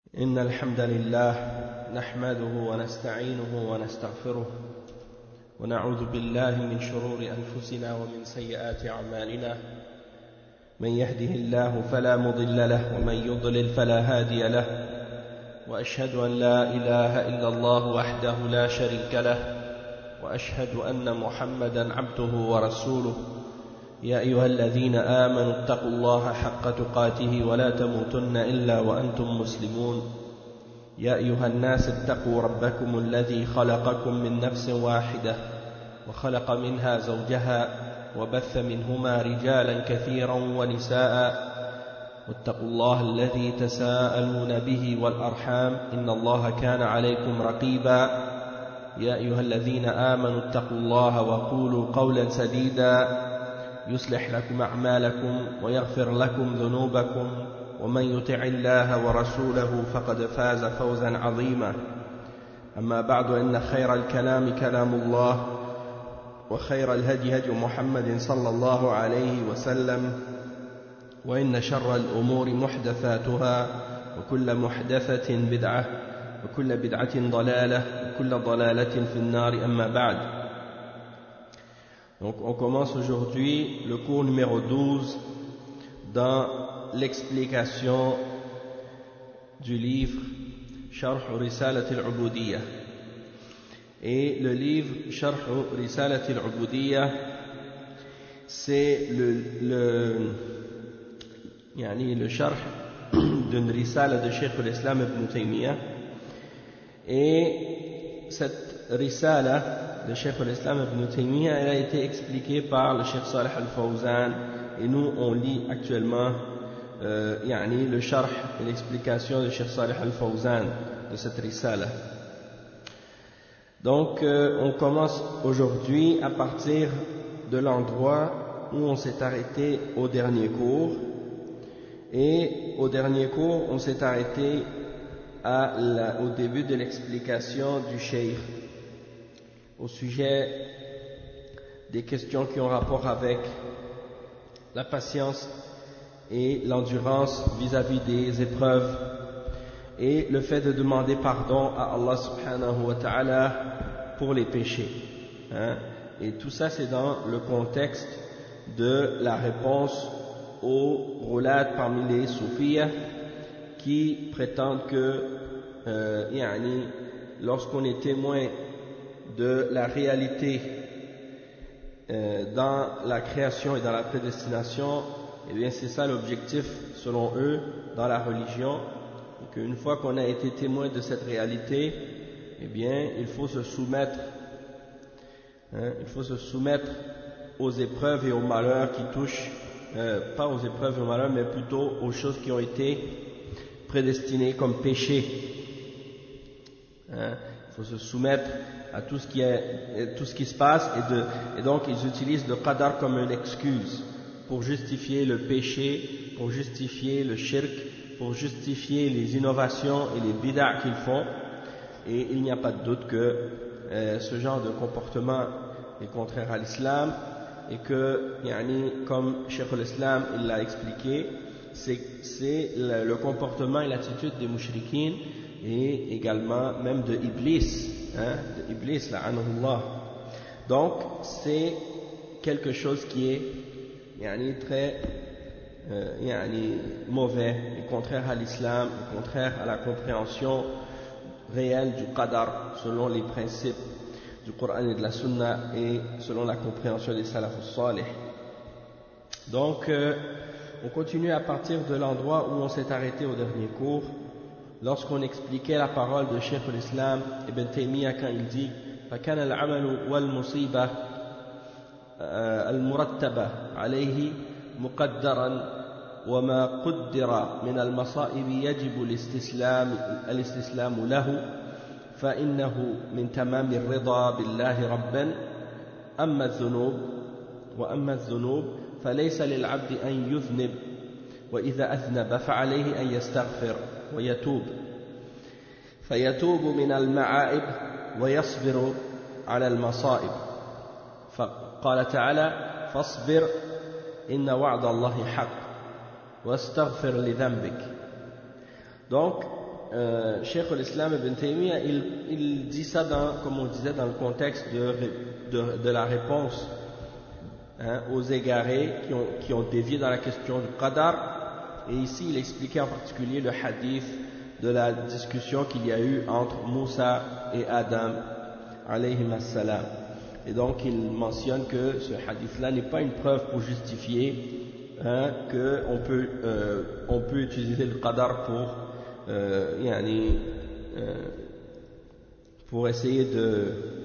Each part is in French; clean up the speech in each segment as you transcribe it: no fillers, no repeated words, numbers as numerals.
إن الحمد لله نحمده ونستعينه ونستغفره ونعوذ بالله من شرور أنفسنا ومن سيئات أعمالنا من يهده الله فلا مضل له ومن يضلل فلا هادي له وأشهد أن لا إله إلا الله وحده لا شريك له وأشهد أن محمدا عبده ورسوله يا أيها الذين آمنوا اتقوا الله حق تقاته ولا تموتن إلا وأنتم مسلمون يا أيها الناس اتقوا ربكم الذي خلقكم من نفس واحدة وخلق منها زوجها وبث منهما رجالا كثيرا ونساء واتقوا الله الذي تساءلون به والأرحام إن الله كان عليكم رقيبا يا أيها الذين آمنوا اتقوا الله وقولوا قولا سديدا يصلح لكم أعمالكم ويغفر لكم ذنوبكم ومن يطع الله ورسوله فقد فاز فوزا عظيما أما بعد إن خير الكلام كلام الله وخير الهدي هدي محمد صلى الله عليه وسلم وإن شر الأمور محدثاتها وكل محدثة بدعة وكل بدعة ضلالة وكل ضلالة في النار أما بعد. Donc on commence aujourd'hui le cours numéro 12 dans l'explication du livre Sharh Risalat al-Ubudiyya. Et le livre Sharh Risalat al-Ubudiyya, c'est le sharh d'une risala de Cheikh al-Islam ibn Taymiyyah. Et cette risala de Cheikh al-Islam ibn Taymiyyah, elle a été expliquée par le Cheikh Salih al-Fawzan, et nous on lit actuellement le sharh et l'explication de Cheikh Salih al-Fawzan de cette risala. Donc on commence aujourd'hui à partir de l'endroit où on s'est arrêté au dernier cours, et au dernier cours on s'est arrêté au début de l'explication du Cheikh au sujet des questions qui ont rapport avec la patience et l'endurance vis-à-vis des épreuves et le fait de demander pardon à Allah subhanahu wa ta'ala pour les péchés. Et tout ça c'est dans le contexte de la réponse aux roulades parmi les soufis qui prétendent que lorsqu'on est témoin de la réalité dans la création et dans la prédestination, eh bien c'est ça l'objectif selon eux dans la religion, et qu'une fois qu'on a été témoin de cette réalité, eh bien il faut se soumettre aux épreuves et aux malheurs qui touchent, pas aux épreuves et aux malheurs, mais plutôt aux choses qui ont été prédestinées comme péché. Il faut se soumettre à tout ce qui se passe, et donc ils utilisent le qadar comme une excuse pour justifier le péché, pour justifier le shirk, pour justifier les innovations et les bid'a qu'ils font. Et il n'y a pas de doute que ce genre de comportement est contraire à l'islam, et que comme Cheikh al-Islam il l'a expliqué, c'est le comportement et l'attitude des mouchriquines, et également même de Iblis, de Iblis, la'anahullah. Donc c'est quelque chose qui est très mauvais et contraire à l'islam, et contraire à la compréhension réelle du qadar selon les principes du Coran et de la Sunna, et selon la compréhension des salafus salih. Donc on continue à partir de l'endroit où on s'est arrêté au dernier cours, lorsqu'on expliquait la parole de Cheikh al-Islam ibn Taymiyyah quand il dit فَكَانَ الْعَمَلُ وَالْمُصِيبَةُ الْمُرَتَّبَةُ عَلَيْهِ مُقَدَّرًا وَمَا قُدِّرَ مِنَ الْمَصَائِبِ يَجِبُ الاستسلام له فإنه من تمام الرضا بالله ربا. وأما الذنوب فليس للعبد أن يذنب، وإذا أذنب فعليه أن يستغفر ويتوب، فيتوب من المعائب ويصبر على المصائب. فقال تعالى فاصبر إن وعد الله حق واستغفر لذنبك. Donc Cheikh al-Islam Ibn Taymiyyah, il dit ça comme on disait, dans le contexte de la réponse aux égarés qui ont dévié dans la question du qadar. Et ici, il expliquait en particulier le hadith de la discussion qu'il y a eu entre Moussa et Adam, alayhim as-salam. Et donc, il mentionne que ce hadith-là n'est pas une preuve pour justifier qu'on peut utiliser le qadar pour essayer de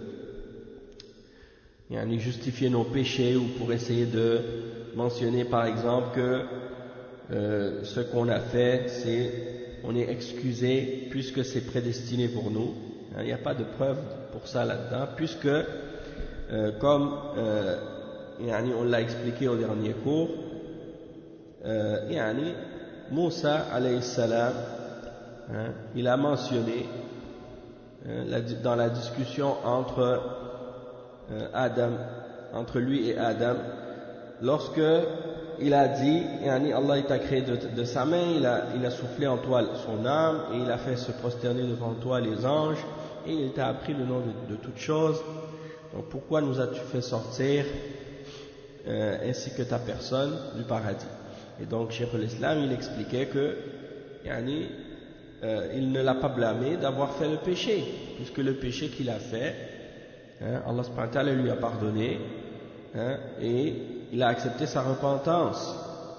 justifier nos péchés, ou pour essayer de mentionner par exemple que ce qu'on a fait, on est excusé puisque c'est prédestiné pour nous. Il n'y a pas de preuve pour ça là-dedans, puisque comme on l'a expliqué au dernier cours, Moussa alayhi salam, il a mentionné dans la discussion entre lui et Adam, lorsque il a dit, Allah t'a créé de sa main, il a soufflé en toi son âme, et il a fait se prosterner devant toi les anges, et il t'a appris le nom de toutes choses. Donc pourquoi nous as-tu fait sortir ainsi que ta personne du paradis? Et donc Cheikh al-Islam, il expliquait que il ne l'a pas blâmé d'avoir fait le péché, puisque le péché qu'il a fait, Allah subhanahu wa ta'ala lui a pardonné, et il a accepté sa repentance.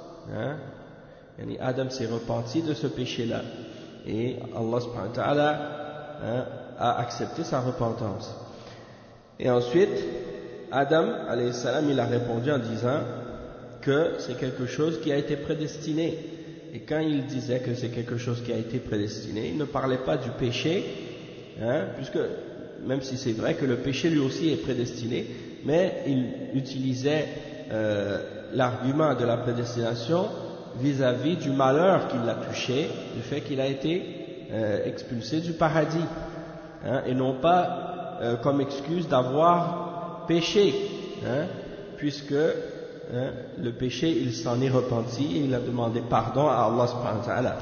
Adam s'est repenti de ce péché-là, et Allah subhanahu wa ta'ala a accepté sa repentance. Et ensuite, Adam alayhi salam, il a répondu en disant que c'est quelque chose qui a été prédestiné. Et quand il disait que c'est quelque chose qui a été prédestiné, il ne parlait pas du péché, puisque même si c'est vrai que le péché lui aussi est prédestiné, mais il utilisait l'argument de la prédestination vis-à-vis du malheur qui l'a touché, du fait qu'il a été expulsé du paradis, et non pas comme excuse d'avoir péché, puisque le péché, il s'en est repenti et il a demandé pardon à Allah subhanahu wa ta'ala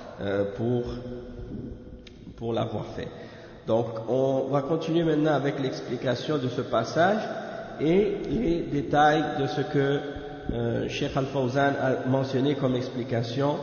pour l'avoir fait. Donc on va continuer maintenant avec l'explication de ce passage et les détails de ce que Cheikh Al-Fawzan a mentionné comme explication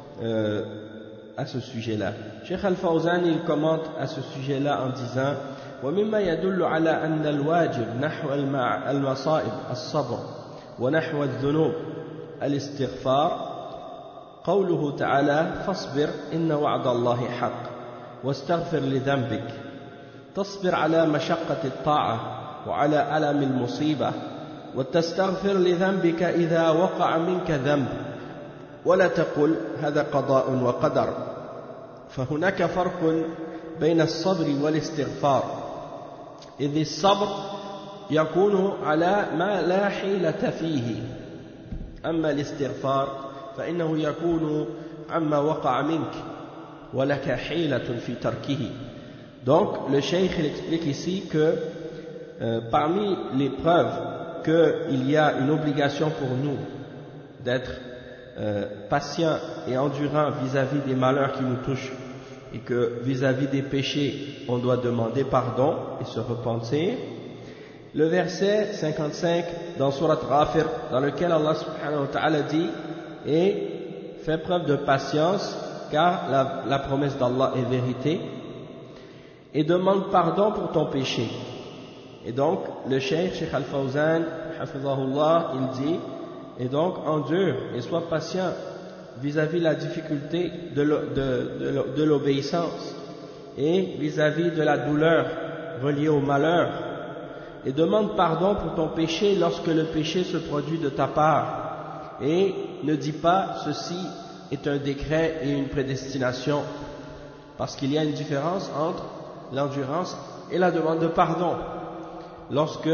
à ce sujet-là. Cheikh Al-Fawzan, il commente à ce sujet-là en disant: ومما يدل على أن الواجب نحو المصائب الصبر ونحو الذنوب الاستغفار قوله تعالى: فاصبر إن وعد الله حق واستغفر لذنبك. تصبر على مشقة الطاعة وعلى ألم المصيبة، وتستغفر لذنبك إذا وقع منك ذنب، ولا تقل هذا قضاء وقدر. فهناك فرق بين الصبر والاستغفار، إذ الصبر يكون على ما لا حيلة فيه، أما الاستغفار فإنه يكون عما وقع منك ولك حيلة في تركه. Donc le cheikh il explique ici que parmi les preuves qu'il y a une obligation pour nous d'être patient et endurant vis-à-vis des malheurs qui nous touchent, et que vis-à-vis des péchés on doit demander pardon et se repentir, le verset 55 dans Surat Ghafir, dans lequel Allah subhanahu wa ta'ala dit: et fais preuve de patience car la promesse d'Allah est vérité, et demande pardon pour ton péché. Et donc le Cheikh Al-Fawzan hafizahullah, il dit: et donc endure et sois patient vis-à-vis la difficulté de l'obéissance et vis-à-vis de la douleur reliée au malheur, et demande pardon pour ton péché lorsque le péché se produit de ta part, et ne dis pas ceci est un décret et une prédestination, parce qu'il y a une différence entre l'endurance et la demande de pardon. Lorsque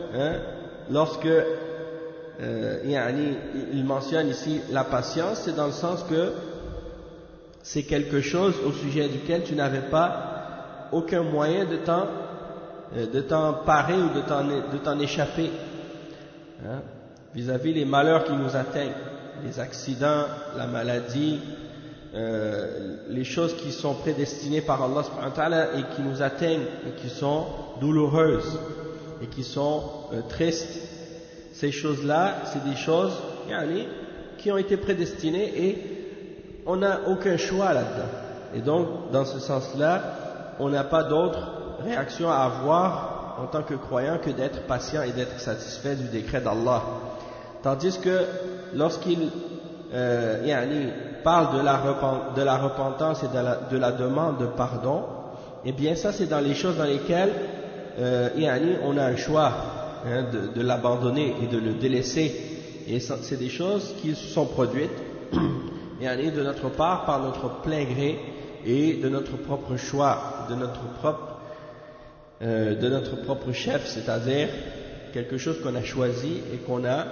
il mentionne ici la patience, c'est dans le sens que c'est quelque chose au sujet duquel tu n'avais pas aucun moyen de t'en parer ou de t'en échapper, vis-à-vis les malheurs qui nous atteignent, les accidents, la maladie, les choses qui sont prédestinées par Allah subhanahu wa ta'ala et qui nous atteignent et qui sont douloureuses et qui sont tristes, ces choses-là, c'est des choses qui ont été prédestinées et on n'a aucun choix là-dedans. Et donc, dans ce sens-là, on n'a pas d'autre réaction à avoir en tant que croyant que d'être patient et d'être satisfait du décret d'Allah. Tandis que lorsqu'il parle de la repentance et de la demande de pardon, eh bien ça c'est dans les choses dans lesquelles on a un choix de l'abandonner et de le délaisser. Et c'est des choses qui sont produites de notre part par notre plein gré et de notre propre choix, de notre propre chef, c'est-à-dire quelque chose qu'on a choisi et qu'on a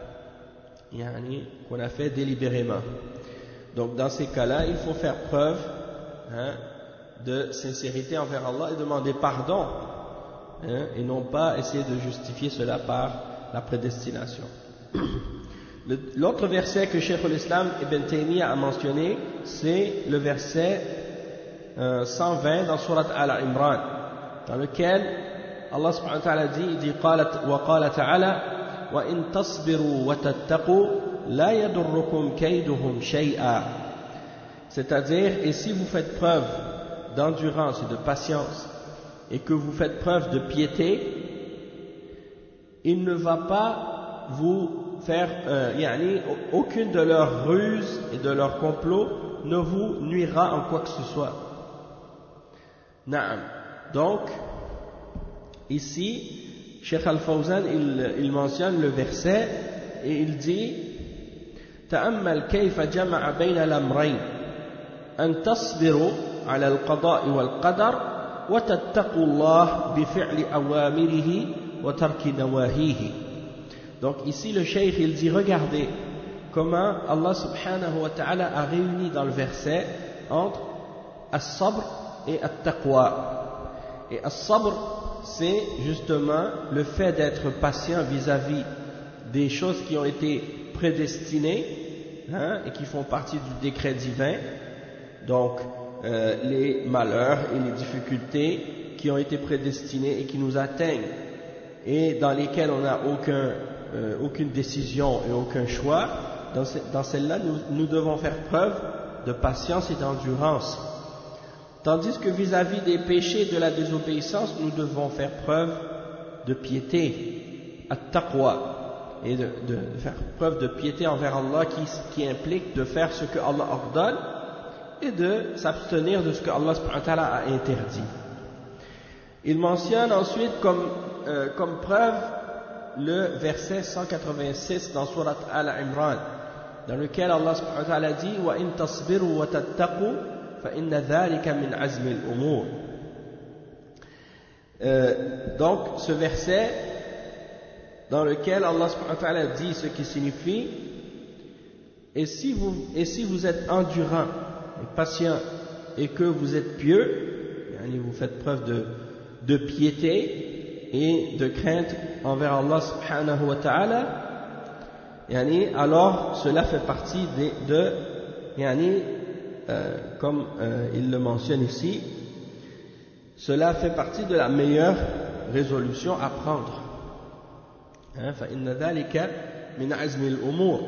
fait délibérément. Donc dans ces cas-là, il faut faire preuve de sincérité envers Allah et demander pardon, et non pas essayer de justifier cela par la prédestination. L'autre verset que Cheikh al-Islam Ibn Taymiyyah a mentionné, c'est le verset 120 dans Surat Al-Imran, dans lequel Allah subhanahu wa ta'ala dit, il dit wa qala ta'ala wa in tasbiru wa tattaqu la yadurrukum kayduhum shay'a, c'est-à-dire, et si vous faites preuve d'endurance et de patience et que vous faites preuve de piété, il ne va pas vous faire aucune de leurs ruses et de leurs complots ne vous nuira en quoi que ce soit. Naam. Donc ici Cheikh Al-Fawzan il mentionne le verset et il dit تأمل كيف جمع بين الأمرين أن تصبروا على القضاء والقدر وتتقوا الله بفعل أوامره وترك نواهيه. Donc ici le cheikh il dit, regardez comment Allah subhanahu wa ta'ala a réuni dans le verset entre as-sabr et at-taqwa. Et as-sabr, c'est justement le fait d'être patient vis-à-vis des choses qui ont été prédestinées et qui font partie du décret divin, donc les malheurs et les difficultés qui ont été prédestinées et qui nous atteignent et dans lesquelles on n'a aucune décision et aucun choix. Dans celle-là, nous devons faire preuve de patience et d'endurance. Tandis que vis-à-vis des péchés de la désobéissance, nous devons faire preuve de piété, at-taqwa, et de faire preuve de piété envers Allah qui implique de faire ce que Allah ordonne et de s'abstenir de ce que Allah subhanahu wa ta'ala a interdit. Il mentionne ensuite comme preuve le verset 186 dans Surat Al-Imran, dans lequel Allah subhanahu wa ta'ala dit « Wa in tasbiru wa tattaqu fa inna dhalika min azmi al-umur » donc ce verset dans lequel Allah subhanahu wa ta'ala dit ce qui signifie et si vous êtes endurant et patient et que vous êtes pieux, vous faites preuve de piété et de crainte envers Allah subhanahu wa ta'ala, alors cela fait partie comme il le mentionne ici, cela fait partie de la meilleure résolution à prendre. فَإِنَّ ذَلِكَ مِنْ عَزْمِ الْأُمُورِ.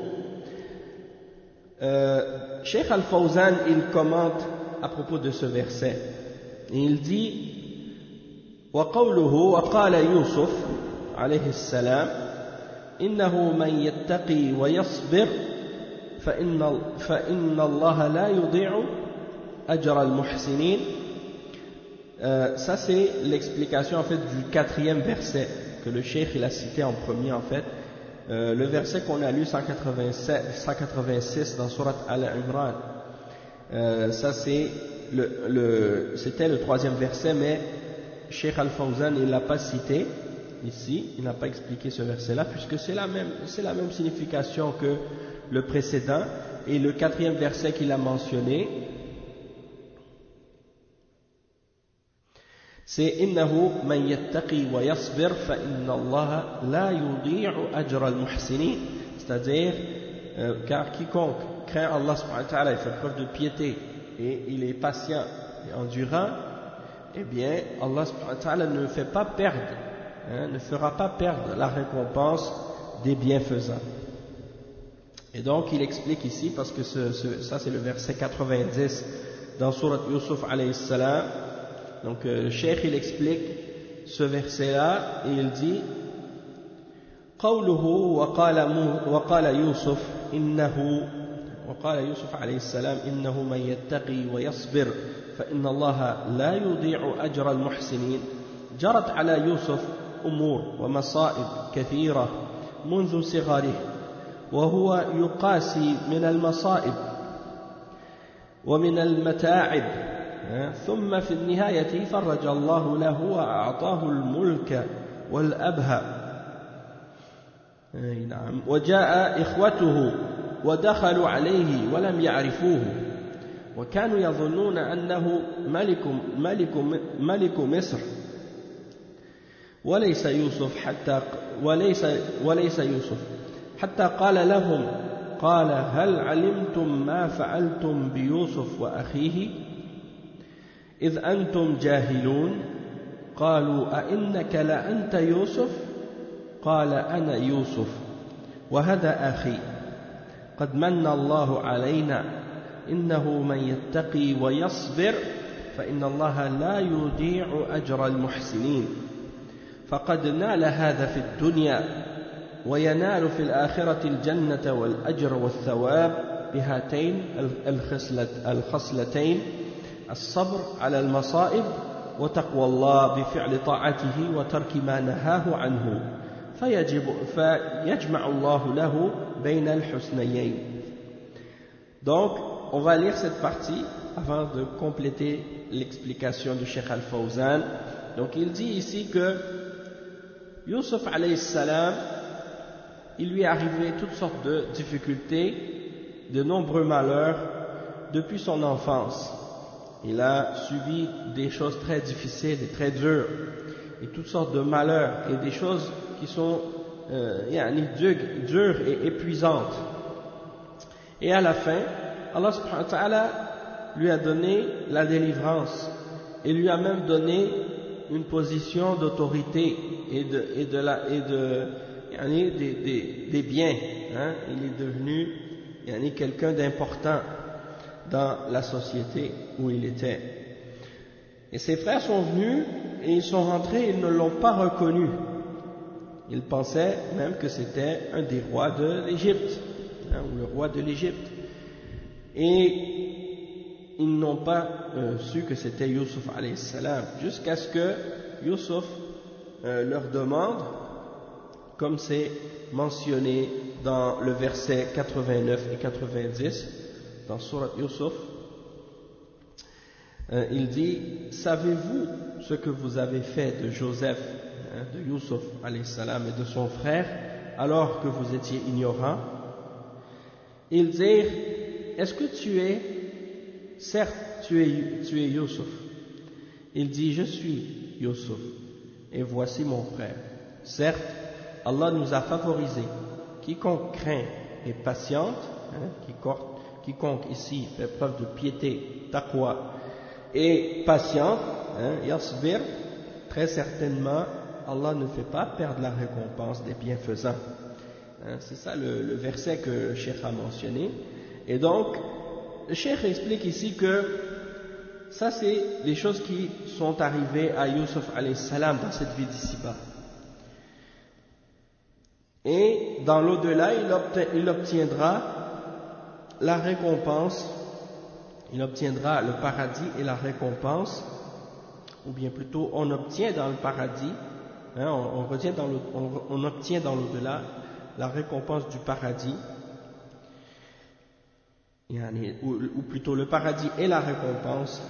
Cheikh Al-Fawzan il commente à propos de ce verset et il dit وقوله وقال يوسف عليه السلام إنه من يتقي ويصبر فإن الله لا يضيع أجر المحسنين. Ça c'est l'explication en fait du 4e verset que le cheikh il a cité en premier en fait. Le verset qu'on a lu 186 dans Surat Al-Imran, ça c'est c'était le 3e verset, mais Cheikh Al-Fawzan il l'a pas cité ici, il n'a pas expliqué ce verset-là puisque c'est la même signification que le précédent. Et le 4e verset qu'il a mentionné, c'est innahu man yattaqi wa yasbir fa inna Allah la yudi'u ajra al-muhsinin, c'est-à-dire car quiconque craint Allah subhanahu wa ta'ala, il fait preuve de piété et il est patient et endurant, eh bien Allah subhanahu wa ta'ala ne fait pas perdre, ne fera pas perdre la récompense des bienfaisants. Et donc il explique ici, parce que ça c'est le verset 90 dans Surat Yusuf alayhi salam. Donc le cheikh il explique ce verset là et il dit قوله وقال يوسف عليه السلام إنه من يتقي ويصبر فإن الله لا يضيع أجر المحسنين جرت على يوسف أمور ومصائب كثيرة منذ صغره وهو يقاسي من المصائب ومن المتاعب ثم في النهاية فرج الله له وأعطاه الملك والأبهى وجاء إخوته ودخلوا عليه ولم يعرفوه وكانوا يظنون أنه ملك مصر وليس يوسف حتى قال لهم قال هل علمتم ما فعلتم بيوسف وأخيه إذ أنتم جاهلون قالوا أئنك لأنت يوسف قال أنا يوسف وهذا أخي قد من الله علينا إنه من يتقي ويصبر فإن الله لا يضيع أجر المحسنين فقد نال هذا في الدنيا وينال في الآخرة الجنة والأجر والثواب بهاتين الخصلتين الصبر على المصائب وتقوى الله بفعل طاعته وترك ما نهاه عنه فيجمع الله له بين الحسنيين. Donc on va lire cette partie avant de compléter l'explication du Cheikh Al-Fawzan. Donc il dit ici que Yusuf alayhi salam, il lui est arrivé toutes sortes de difficultés, de nombreux malheurs depuis son enfance. Il a subi des choses très difficiles et très dures, et toutes sortes de malheurs et des choses qui sont dures et épuisantes. Et à la fin, Allah subhanahu wa ta'ala lui a donné la délivrance et lui a même donné une position d'autorité et des biens. Il est devenu quelqu'un d'important dans la société où il était. Et ses frères sont venus et ils sont rentrés, ils ne l'ont pas reconnu. Ils pensaient même que c'était un des rois de l'Égypte, ou le roi de l'Égypte. Et ils n'ont pas su que c'était Yusuf alayhi salam, jusqu'à ce que Yusuf leur demande, comme c'est mentionné dans le verset 89 et 90 dans Surat Yusuf. Il dit: savez-vous ce que vous avez fait de Joseph, de Yusuf alayhi salam et de son frère alors que vous étiez ignorants? Ils dirent: est-ce que tu es, certes tu es Yusuf. Il dit: je suis Yusuf et voici mon frère. Certes, Allah nous a favorisés. Quiconque craint et patiente, quiconque ici fait preuve de piété, taqwa, et patiente, yasbir, très certainement, Allah ne fait pas perdre la récompense des bienfaisants. C'est ça le verset que le Cheikh a mentionné. Et donc, le Cheikh explique ici que ça, c'est les choses qui sont arrivées à Yusuf alayhi salam dans cette vie d'ici-bas. Et dans l'au-delà, il obtiendra la récompense, il obtiendra le paradis et la récompense, ou bien plutôt on obtient dans le paradis, on obtient dans l'au-delà la récompense du paradis, ou plutôt le paradis et la récompense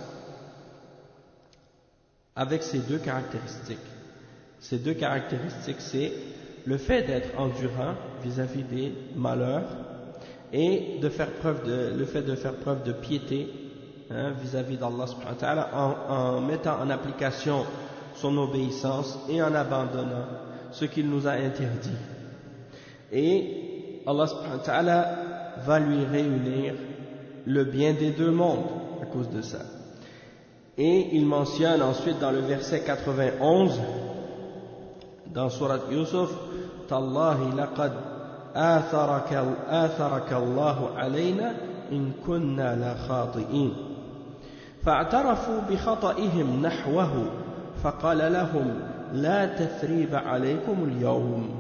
avec ces deux caractéristiques. Ces deux caractéristiques, c'est le fait d'être endurant vis-à-vis des malheurs et le fait de faire preuve de piété vis-à-vis d'Allah subhanahu wa ta'ala en mettant en application son obéissance et en abandonnant ce qu'il nous a interdit. Et Allah subhanahu wa ta'ala va lui réunir le bien des deux mondes à cause de ça. Et il mentionne ensuite dans le verset 91 dans Surat Yusuf, Tallahi laqad atharaka Allahu alayna in kunna la khati'in. فاعترفوا بخطئهم نحوه فقال لهم لا تثريب عليكم اليوم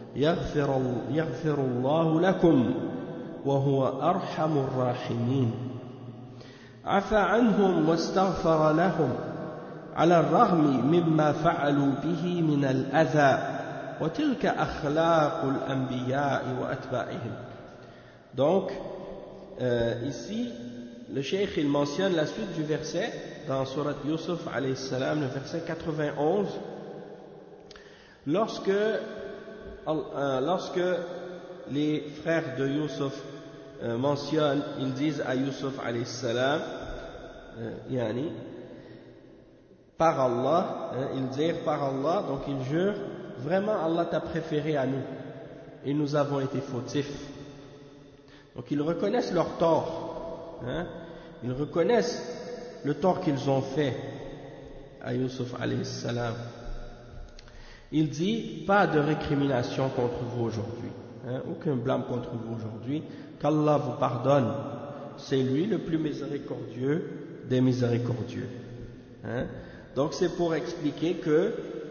يغفر الله لكم وهو أرحم الراحمين عفى عنهم واستغفر لهم على الرغم مما فعلوا به من الأذى وتلك أخلاق الأنبياء وأتباعهم. Donc ici le cheikh il mentionne la suite du verset dans Surat Yusuf alayhi salam, le verset 91, lorsque les frères de Yusuf mentionnent, ils disent à Yusuf alayhi salam, par Allah, ils dirent par Allah, donc ils jurent, vraiment Allah t'a préféré à nous et nous avons été fautifs. Donc ils reconnaissent leur tort. Ils reconnaissent le tort qu'ils ont fait à Yusuf alayhi salam. Il dit pas de récrimination contre vous aujourd'hui, aucun blâme contre vous aujourd'hui, qu'Allah vous pardonne, c'est lui le plus miséricordieux des miséricordieux. Donc c'est pour expliquer que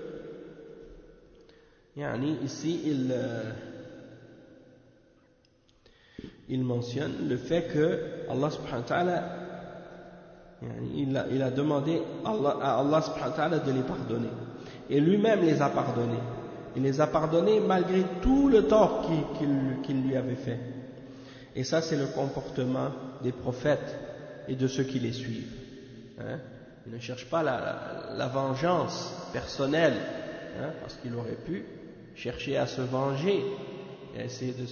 ici il mentionne le fait que Allah subhanahu wa ta'ala il a demandé à Allah subhanahu wa ta'ala de les pardonner et lui-même les a pardonnés. Il les a pardonnés malgré tout le tort qu'il lui avait fait. Et ça c'est le comportement des prophètes et de ceux qui les suivent. Ils ne cherchent pas la vengeance personnelle, parce qu'il aurait pu chercher à se venger et à essayer de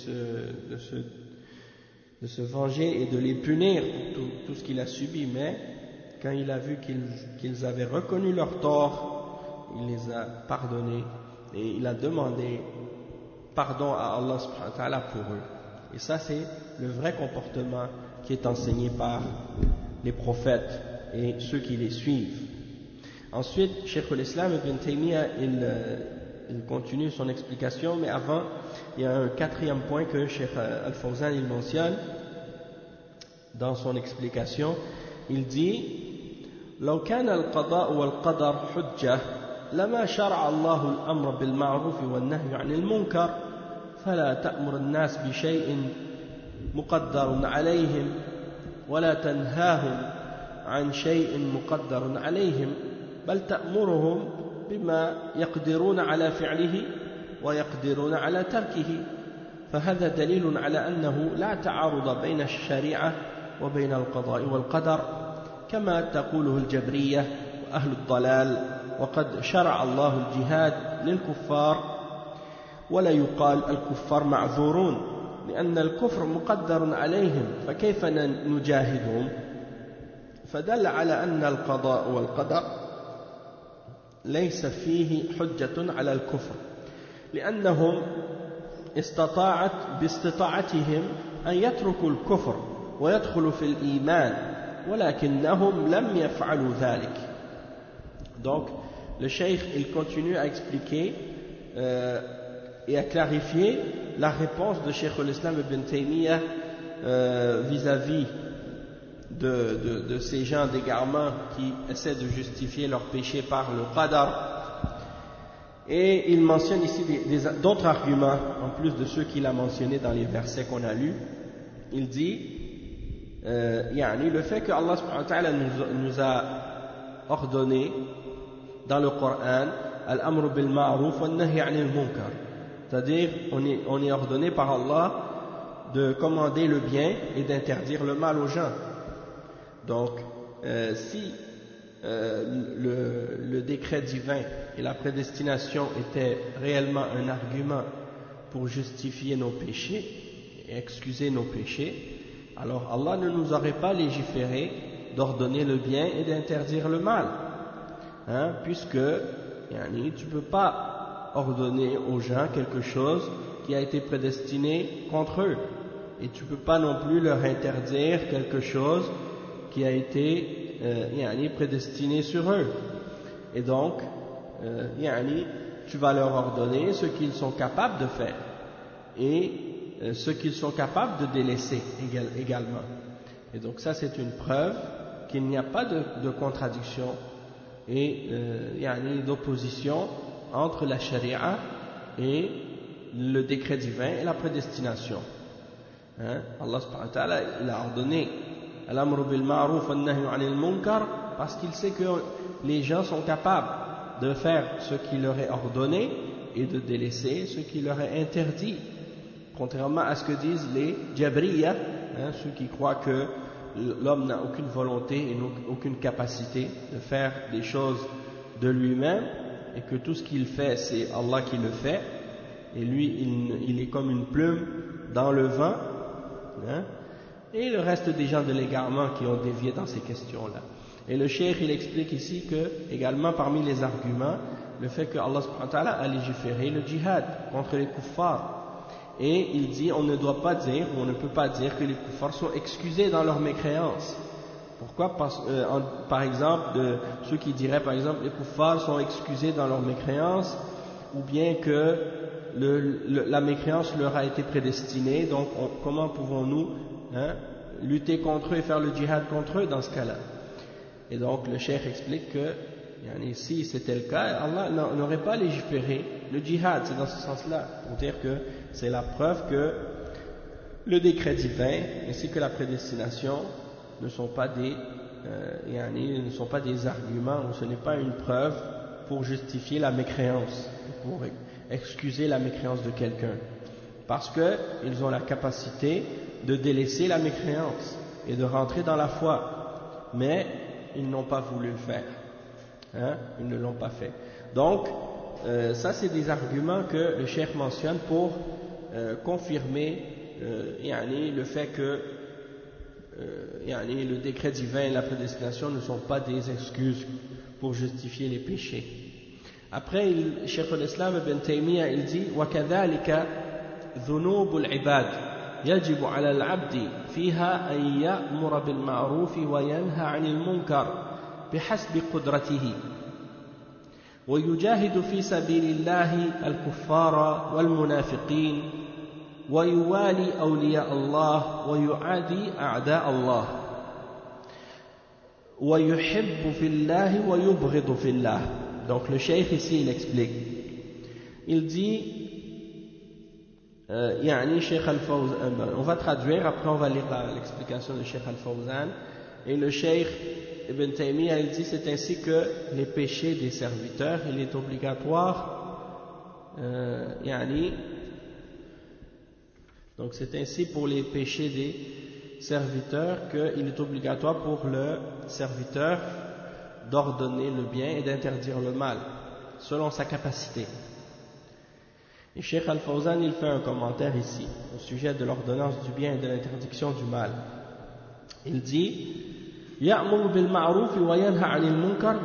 se venger et de les punir pour tout ce qu'il a subi, mais quand il a vu qu'ils avaient reconnu leur tort, il les a pardonnés et il a demandé pardon à Allah subhanahu wa ta'ala pour eux. Et ça c'est le vrai comportement qui est enseigné par les prophètes et ceux qui les suivent. Ensuite, Cheikh al-Islam ibn Taymiyyah il continue son explication, mais avant il y a un quatrième point que Cheikh Al-Fawzan il mentionne dans son explication. Il dit لو كان القضاء والقدر حجة لما شرع الله الأمر بالمعروف والنهي عن المنكر فلا تأمر الناس بشيء مقدر عليهم ولا تنهاهم عن شيء مقدر عليهم بل تأمرهم بما يقدرون على فعله ويقدرون على تركه فهذا دليل على أنه لا تعارض بين الشريعة وبين القضاء والقدر كما تقوله الجبرية وأهل الضلال وقد شرع الله الجهاد للكفار ولا يقال الكفار معذورون لأن الكفر مقدر عليهم فكيف نجاهدهم فدل على أن القضاء والقدر ليس فيه حجة على الكفر لأنهم استطاعت باستطاعتهم أن يتركوا الكفر ويدخلوا في الإيمان ولكنهم لم يفعلوا ذلك. Donc le cheikh il continue à expliquer et à clarifier la réponse de Cheikh al-Islam ibn Taymiyyah vis-à-vis de ces gens d'égarement qui essaient de justifier leur péché par le qadar. Et il mentionne ici d'autres arguments en plus de ceux qu'il a mentionnés dans les versets qu'on a lus. Il dit le fait que Allah subhanahu wa ta'ala nous a ordonné dans le Coran al-amru bil ma'ruf wa nahy 'anil munkar, c'est-à-dire on est ordonné par Allah de commander le bien et d'interdire le mal aux gens. Donc si le décret divin et la prédestination étaient réellement un argument pour justifier nos péchés et excuser nos péchés, alors Allah ne nous aurait pas légiféré d'ordonner le bien et d'interdire le mal, puisque tu ne peux pas ordonner aux gens quelque chose qui a été prédestiné contre eux et tu ne peux pas non plus leur interdire quelque chose qui a été prédestiné sur eux. Et donc, tu vas leur ordonner ce qu'ils sont capables de faire et ce qu'ils sont capables de délaisser également. Et donc ça, c'est une preuve qu'il n'y a pas de contradiction et d'opposition entre la charia et le décret divin et la prédestination. Allah subhanahu wa ta'ala, il a ordonné al-amru bil ma'ruf wa an-nahyu 'anil munkar parce qu'il sait que les gens sont capables de faire ce qui leur est ordonné et de délaisser ce qui leur est interdit. Contrairement à ce que disent les Jabriya, ceux qui croient que l'homme n'a aucune volonté et aucune capacité de faire des choses de lui-même et que tout ce qu'il fait c'est Allah qui le fait et lui il est comme une plume dans le vent, et le reste des gens de l'égarement qui ont dévié dans ces questions-là. Et le cheikh il explique ici que également parmi les arguments le fait que Allah subhanahu wa ta'ala a légiféré le djihad contre les kuffars. Et il dit, on ne doit pas dire, ou on ne peut pas dire que les kuffars sont excusés dans leur mécréance. Pourquoi? Par exemple, ceux qui diraient, par exemple, les kuffars sont excusés dans leur mécréance, ou bien que la mécréance leur a été prédestinée, donc comment pouvons-nous lutter contre eux et faire le djihad contre eux dans ce cas-là? Et donc le cheikh explique que si c'était le cas, Allah n'aurait pas légiféré le djihad, c'est dans ce sens-là, pour dire que c'est la preuve que le décret divin ainsi que la prédestination ne sont pas des arguments, ou ce n'est pas une preuve pour justifier la mécréance, pour excuser la mécréance de quelqu'un, parce qu'ils ont la capacité de délaisser la mécréance et de rentrer dans la foi, mais ils n'ont pas voulu le faire. Ils ne l'ont pas fait. Donc, ça c'est des arguments que le cheikh mentionne pour confirmer le fait que le décret divin et la prédestination ne sont pas des excuses pour justifier les péchés. Après, Cheikh al-Islam ibn Taymiyyah il dit وَكَذَلِكَ ذُنُوبُ الْعِبَادِ يَجِبُ عَلَى الْعَبْدِ فِيهَا أَن يَأْمُرَ بِالْمَعْرُوفِ وَيَنْهَى عَنِ الْمُنكَرِ بحسب قدرته ويجاهد في سبيل الله الكفار والمنافقين ويوالي أولياء الله ويعادي أعداء الله ويحب في الله ويبغض في الله. Donc le cheikh ici il explique, il dit Cheikh Al-Fawzan, on va traduire, après on va lire l'explication de Cheikh Al-Fawzan. Et le cheikh Ibn Taymiyyah il dit c'est ainsi que les péchés des serviteurs, il est obligatoire donc c'est ainsi pour les péchés des serviteurs qu'il est obligatoire pour le serviteur d'ordonner le bien et d'interdire le mal selon sa capacité. Et Cheikh Al-Fawzan il fait un commentaire ici au sujet de l'ordonnance du bien et de l'interdiction du mal. Il dit يأمر بالمعروف وينهى عن المنكر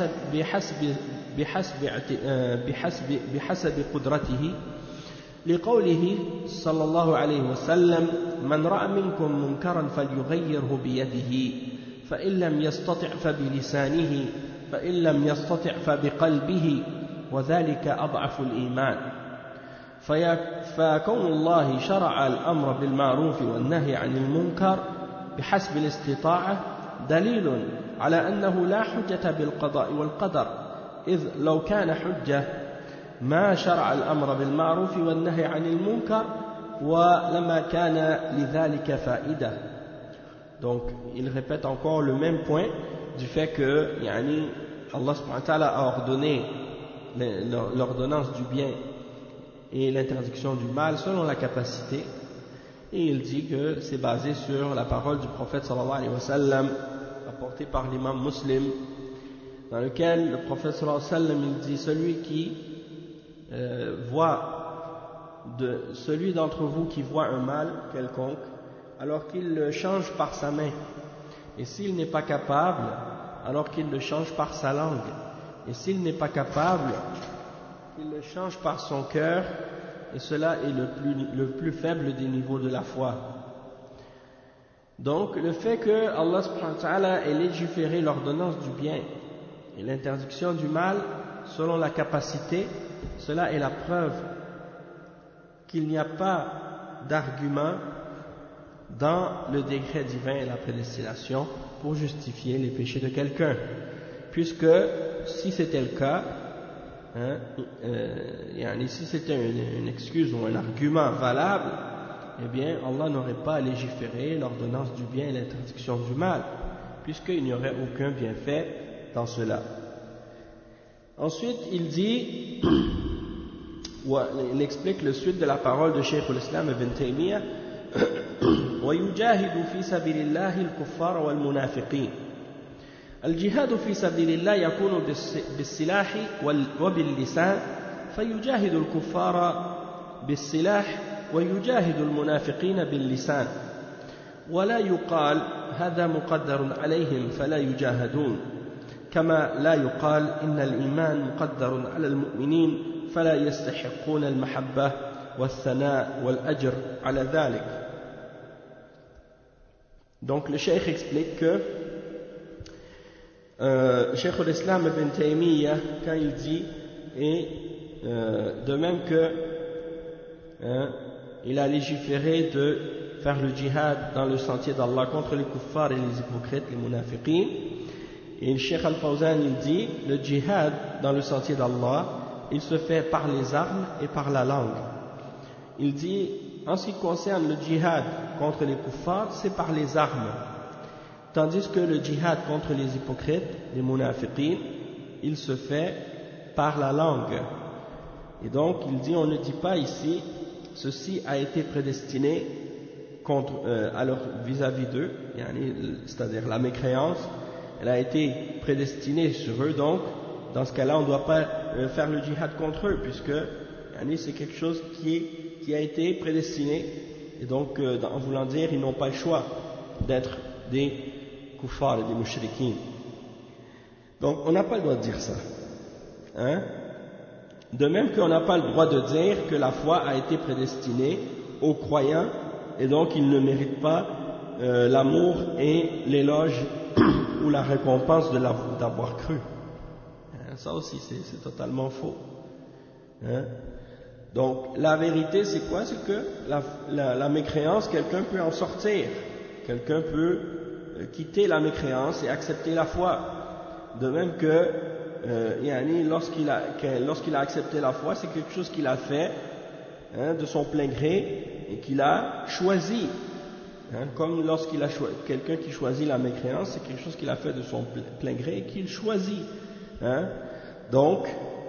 بحسب قدرته لقوله صلى الله عليه وسلم من رأى منكم منكرا فليغيره بيده فإن لم يستطع فبلسانه فإن لم يستطع فبقلبه وذلك أضعف الإيمان. فكون الله شرع الأمر بالمعروف والنهي عن المنكر بحسب الاستطاعة دليل على أنه لا حجة بالقضاء والقدر، إذ لو كان حجة ما شرع الأمر بالمعروف والنهي عن المنكر ولما كان لذلك فائدة. Donc il répète encore le même point du fait que Allah subhanahu wa ta'ala a ordonné l'ordonnance du bien et l'interdiction du mal selon la capacité, et il dit que c'est basé sur la parole du prophète sallallahu alayhi wa sallam rapportée par l'imam Muslim, dans lequel le prophète sallallahu alayhi wa sallam il dit celui d'entre vous qui voit un mal quelconque alors qu'il le change par sa main, et s'il n'est pas capable alors qu'il le change par sa langue, et s'il n'est pas capable qu'il le change par son cœur, et cela est le plus faible des niveaux de la foi. Donc le fait que Allah subhanahu wa ta'ala ait légiféré l'ordonnance du bien et l'interdiction du mal selon la capacité, cela est la preuve qu'il n'y a pas d'argument dans le décret divin et la prédestination pour justifier les péchés de quelqu'un, puisque si c'était le cas, si c'était une excuse ou un argument valable, eh bien Allah n'aurait pas légiféré l'ordonnance du bien et l'interdiction du mal, puisqu'il n'y aurait aucun bienfait dans cela. Ensuite il dit, il explique le suite de la parole de Cheikh al-Islam Ibn Taymiyyah, ويجاهد في سبيل الله الكفار والمنافقين. الجهاد في سبيل الله يكون بالسلاح وباللسان، فيجاهد الكفار بالسلاح ويجاهد المنافقين باللسان، ولا يقال هذا مقدر عليهم فلا يجاهدون، كما لا يقال إن الإيمان مقدر على المؤمنين فلا يستحقون المحبة والثناء والأجر على ذلك. Donc le cheikh explique que Cheikh al-Islam Ibn Taymiyyah, quand il dit, et de même que il a légiféré de faire le djihad dans le sentier d'Allah contre les kuffars et les hypocrites, les munafiqin, et le Cheikh Al-Fawzan il dit, le djihad dans le sentier d'Allah, il se fait par les armes et par la langue. Il dit, en ce qui concerne le djihad contre les kuffars, c'est par les armes, tandis que le djihad contre les hypocrites, les munafiqin, il se fait par la langue. Et donc il dit, on ne dit pas ici, ceci a été prédestiné contre, alors vis-à-vis d'eux, c'est-à-dire la mécréance, elle a été prédestinée sur eux, donc dans ce cas-là on ne doit pas faire le djihad contre eux, puisque c'est quelque chose qui a été prédestiné, et donc en voulant dire ils n'ont pas le choix d'être des kuffars et des mushrikines. Donc on n'a pas le droit de dire ça, de même qu'on n'a pas le droit de dire que la foi a été prédestinée aux croyants et donc ils ne méritent pas l'amour et l'éloge ou la récompense d'avoir cru. Ça aussi c'est totalement faux. Donc la vérité c'est quoi? C'est que la mécréance, quelqu'un peut en sortir, quelqu'un peut quitter la mécréance et accepter la foi. De même que lorsqu'il a accepté la foi, c'est quelque chose qu'il a fait de son plein gré et qu'il a choisi. Comme quelqu'un qui choisit la mécréance, c'est quelque chose qu'il a fait de son plein gré et qu'il choisit. Donc,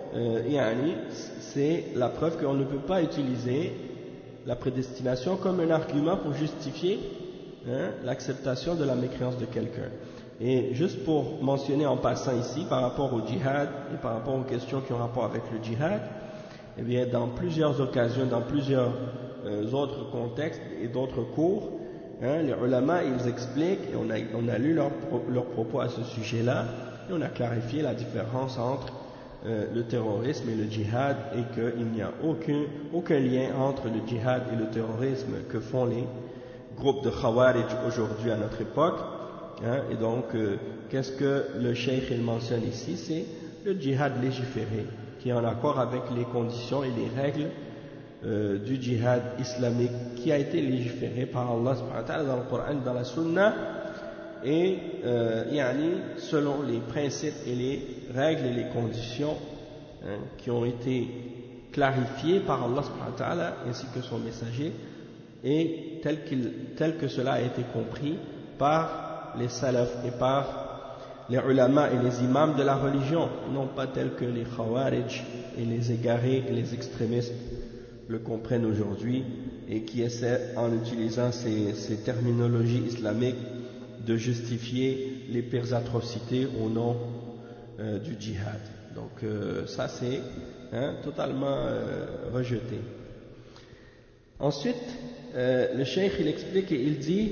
c'est la preuve qu'on ne peut pas utiliser la prédestination comme un argument pour justifier l'acceptation de la mécréance de quelqu'un. Et juste pour mentionner en passant ici, par rapport au djihad et par rapport aux questions qui ont rapport avec le djihad, eh bien, dans plusieurs occasions, dans plusieurs autres contextes et d'autres cours, les ulama, ils expliquent, et on a lu leurs propos à ce sujet-là, et on a clarifié la différence entre le terrorisme et le djihad, et qu'il n'y a aucun lien entre le djihad et le terrorisme que font les groupes de Khawarij aujourd'hui à notre époque. Et donc, qu'est-ce que le cheikh il mentionne ici? C'est le djihad légiféré, qui est en accord avec les conditions et les règles du djihad islamique, qui a été légiféré par Allah subhanahu wa ta'ala dans le Coran, dans la Sunna, et selon les principes et les règles et les conditions qui ont été clarifiées par Allah subhanahu wa ta'ala ainsi que son messager, et tel que cela a été compris par les salafs et par les ulama et les imams de la religion, non pas tels que les khawarij et les égarés et les extrémistes le comprennent aujourd'hui et qui essaient, en utilisant ces terminologies islamiques, de justifier les pires atrocités au nom du djihad. Donc ça c'est totalement rejeté. Ensuite, le cheikh il explique et il dit,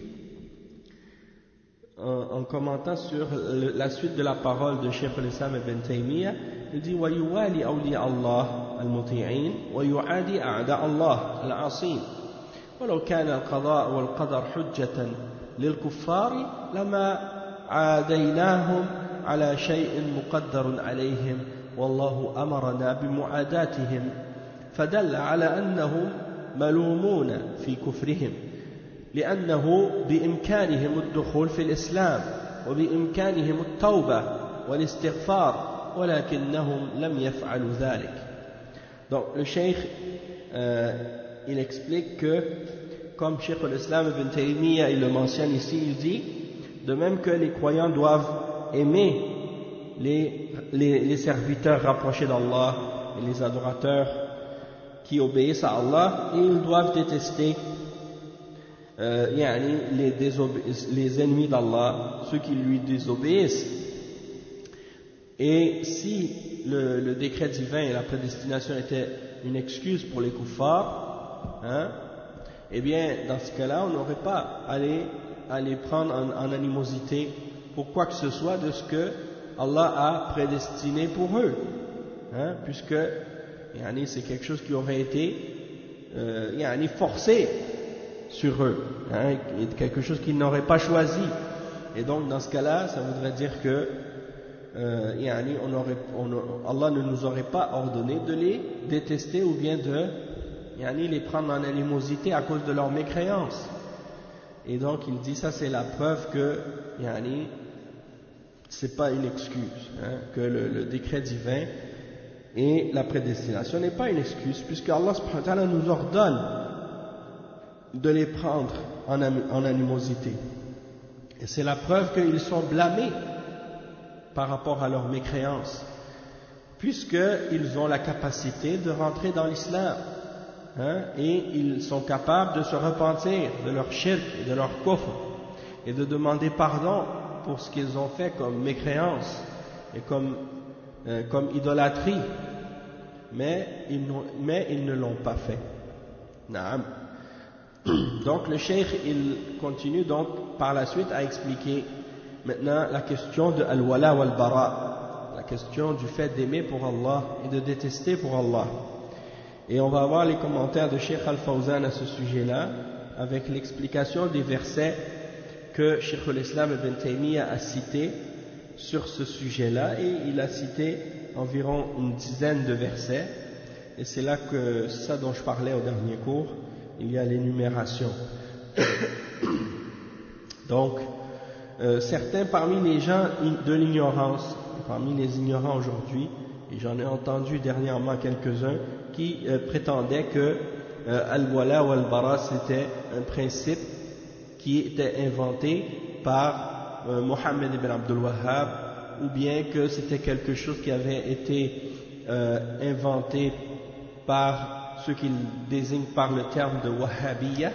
en commentant sur la suite de la parole de Cheikh al-Islam Ibn Taymiyyah, il dit وَيُوَالِي أَوْلِيَاءَ اللَّهِ الْمُطِيعِينَ وَيُعَادِي أَعْدَاءَ اللَّهِ الْعَاصِينَ وَلَوْ كَانَ الْقَضَاءُ وَالْقَدَرُ حُجَّةً للكفار لما عاديناهم على شيء مقدر عليهم والله أمرنا بمعاداتهم فدل على أنهم ملومون في كفرهم لأنه بإمكانهم الدخول في الإسلام وبإمكانهم التوبة والاستغفار ولكنهم لم يفعلوا ذلك. Donc le cheikh il explique que comme Cheikh al-Islam ibn Taymiyyah il le mentionne ici, il dit de même que les croyants doivent aimer les serviteurs rapprochés d'Allah et les adorateurs qui obéissent à Allah, et ils doivent détester les ennemis d'Allah, ceux qui lui désobéissent. Et si le décret divin et la prédestination étaient une excuse pour les kuffars, eh bien dans ce cas-là on n'aurait pas à les prendre en animosité pour quoi que ce soit de ce que Allah a prédestiné pour eux, puisque c'est quelque chose qui aurait été forcé sur eux, quelque chose qu'ils n'auraient pas choisi. Et donc dans ce cas-là ça voudrait dire que Allah ne nous aurait pas ordonné de les détester ou bien de les prendre en animosité à cause de leur mécréance. Et donc il dit ça c'est la preuve que c'est pas une excuse, que le décret divin et la prédestination n'est pas une excuse, puisque Allah subhanahu wa ta'ala nous ordonne de les prendre en animosité. Et c'est la preuve qu'ils sont blâmés par rapport à leur mécréance, puisqu'ils ont la capacité de rentrer dans l'islam, et ils sont capables de se repentir de leur shirk et de leur kufr, et de demander pardon pour ce qu'ils ont fait comme mécréance et comme idolâtrie, mais ils ne l'ont pas fait. Naam. Donc le cheikh il continue donc par la suite à expliquer maintenant la question de al-wala wal-bara, la question du fait d'aimer pour Allah et de détester pour Allah. Et on va voir les commentaires de Cheikh Al-Fawzan à ce sujet-là, avec l'explication des versets que Cheikh al-Islam ibn Taymiyyah a cités sur ce sujet-là, et il a cité environ une dizaine de versets, et c'est là que c'est ça dont je parlais au dernier cours, il y a l'énumération. Donc, certains parmi les gens de l'ignorance, parmi les ignorants aujourd'hui, et j'en ai entendu dernièrement quelques-uns qui prétendaient que al-wala ou al-bara c'était un principe qui était inventé par Mohammed ibn Abdul Wahhab, ou bien que c'était quelque chose qui avait été inventé par ceux qu'ils désignent par le terme de Wahhabiyya,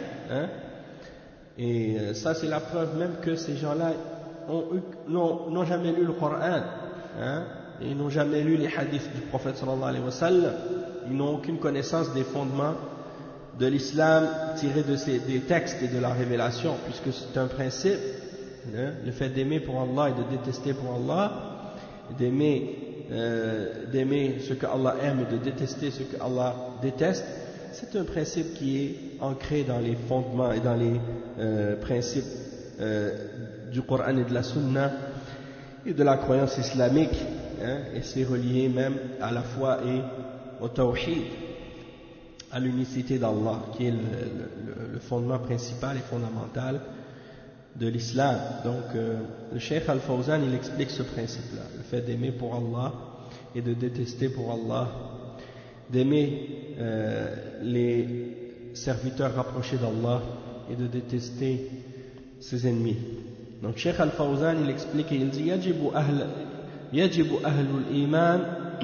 et ça c'est la preuve même que ces gens-là n'ont jamais lu le Coran, et ils n'ont jamais lu les hadiths du prophète sallallahu alayhi wa sallam, ils n'ont aucune connaissance des fondements de l'islam tirés des textes et de la révélation, puisque c'est un principe, le fait d'aimer pour Allah et de détester pour Allah, d'aimer ce que Allah aime et de détester ce que Allah déteste, c'est un principe qui est ancré dans les fondements et dans les principes du Coran et de la Sunna et de la croyance islamique, et c'est relié même à la foi et au tawhid, à l'unicité d'Allah, qui est le fondement principal et fondamental de l'islam. Donc le Cheikh Al-Fawzan il explique ce principe-là, le fait d'aimer pour Allah et de détester pour Allah, d'aimer les serviteurs rapprochés d'Allah et de détester ses ennemis. Donc Cheikh Al-Fawzan il explique et il dit يجب أهل الإيمان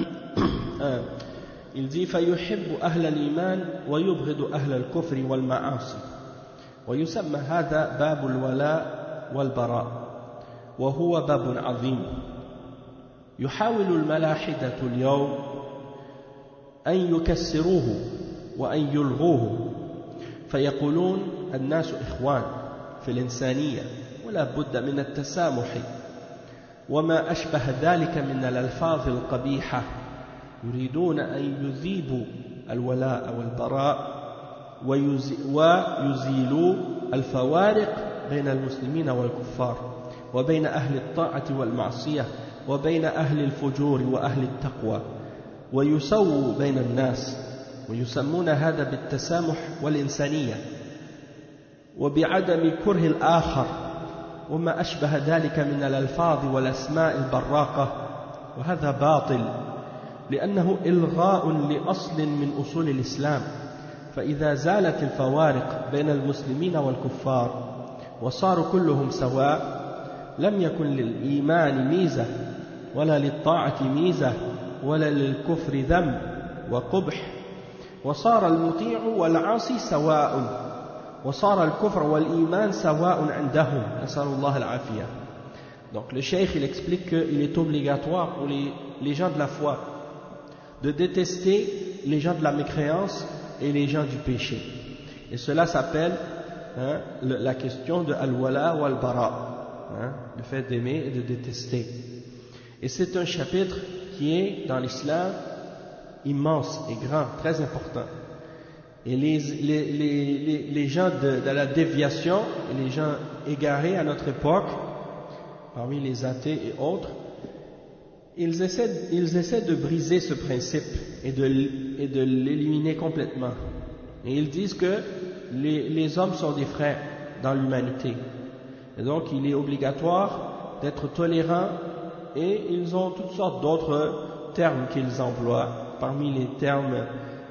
il dit فيحب أهل الإيمان ويبغض أهل الكفر والمعاصي ويسمى هذا باب الولاء والبراء وهو باب عظيم يحاول الملاحدة اليوم أن يكسروه وأن يلغوه فيقولون الناس إخوان في الإنسانية ولا بد من التسامح وما أشبه ذلك من الألفاظ القبيحة يريدون أن يذيبوا الولاء والبراء ويزيلوا الفوارق بين المسلمين والكفار وبين أهل الطاعة والمعصية وبين أهل الفجور وأهل التقوى ويسووا بين الناس ويسمون هذا بالتسامح والإنسانية وبعدم كره الآخر وما أشبه ذلك من الألفاظ والأسماء البراقة، وهذا باطل لأنه إلغاء لأصل من أصول الإسلام. فإذا زالت الفوارق بين المسلمين والكفار وصاروا كلهم سواء لم يكن للإيمان ميزة ولا للطاعة ميزة ولا للكفر ذنب وقبح، وصار المطيع والعاصي سواء، وصار الكفر والإيمان سواء عندهم، نسأل الله العافية. Donc le cheikh il explique qu'il est obligatoire pour les gens de la foi de détester les gens de la mécréance et les gens du péché, et cela s'appelle la question de al-wala ou al-bara, le fait d'aimer et de détester. Et c'est un chapitre qui est dans l'islam immense et grand, très important. Et les gens de la déviation et les gens égarés à notre époque, parmi les athées et autres, ils essaient de briser ce principe et de l'éliminer complètement. Et ils disent que les hommes sont des frères dans l'humanité. Et donc il est obligatoire d'être tolérant, et ils ont toutes sortes d'autres termes qu'ils emploient parmi les termes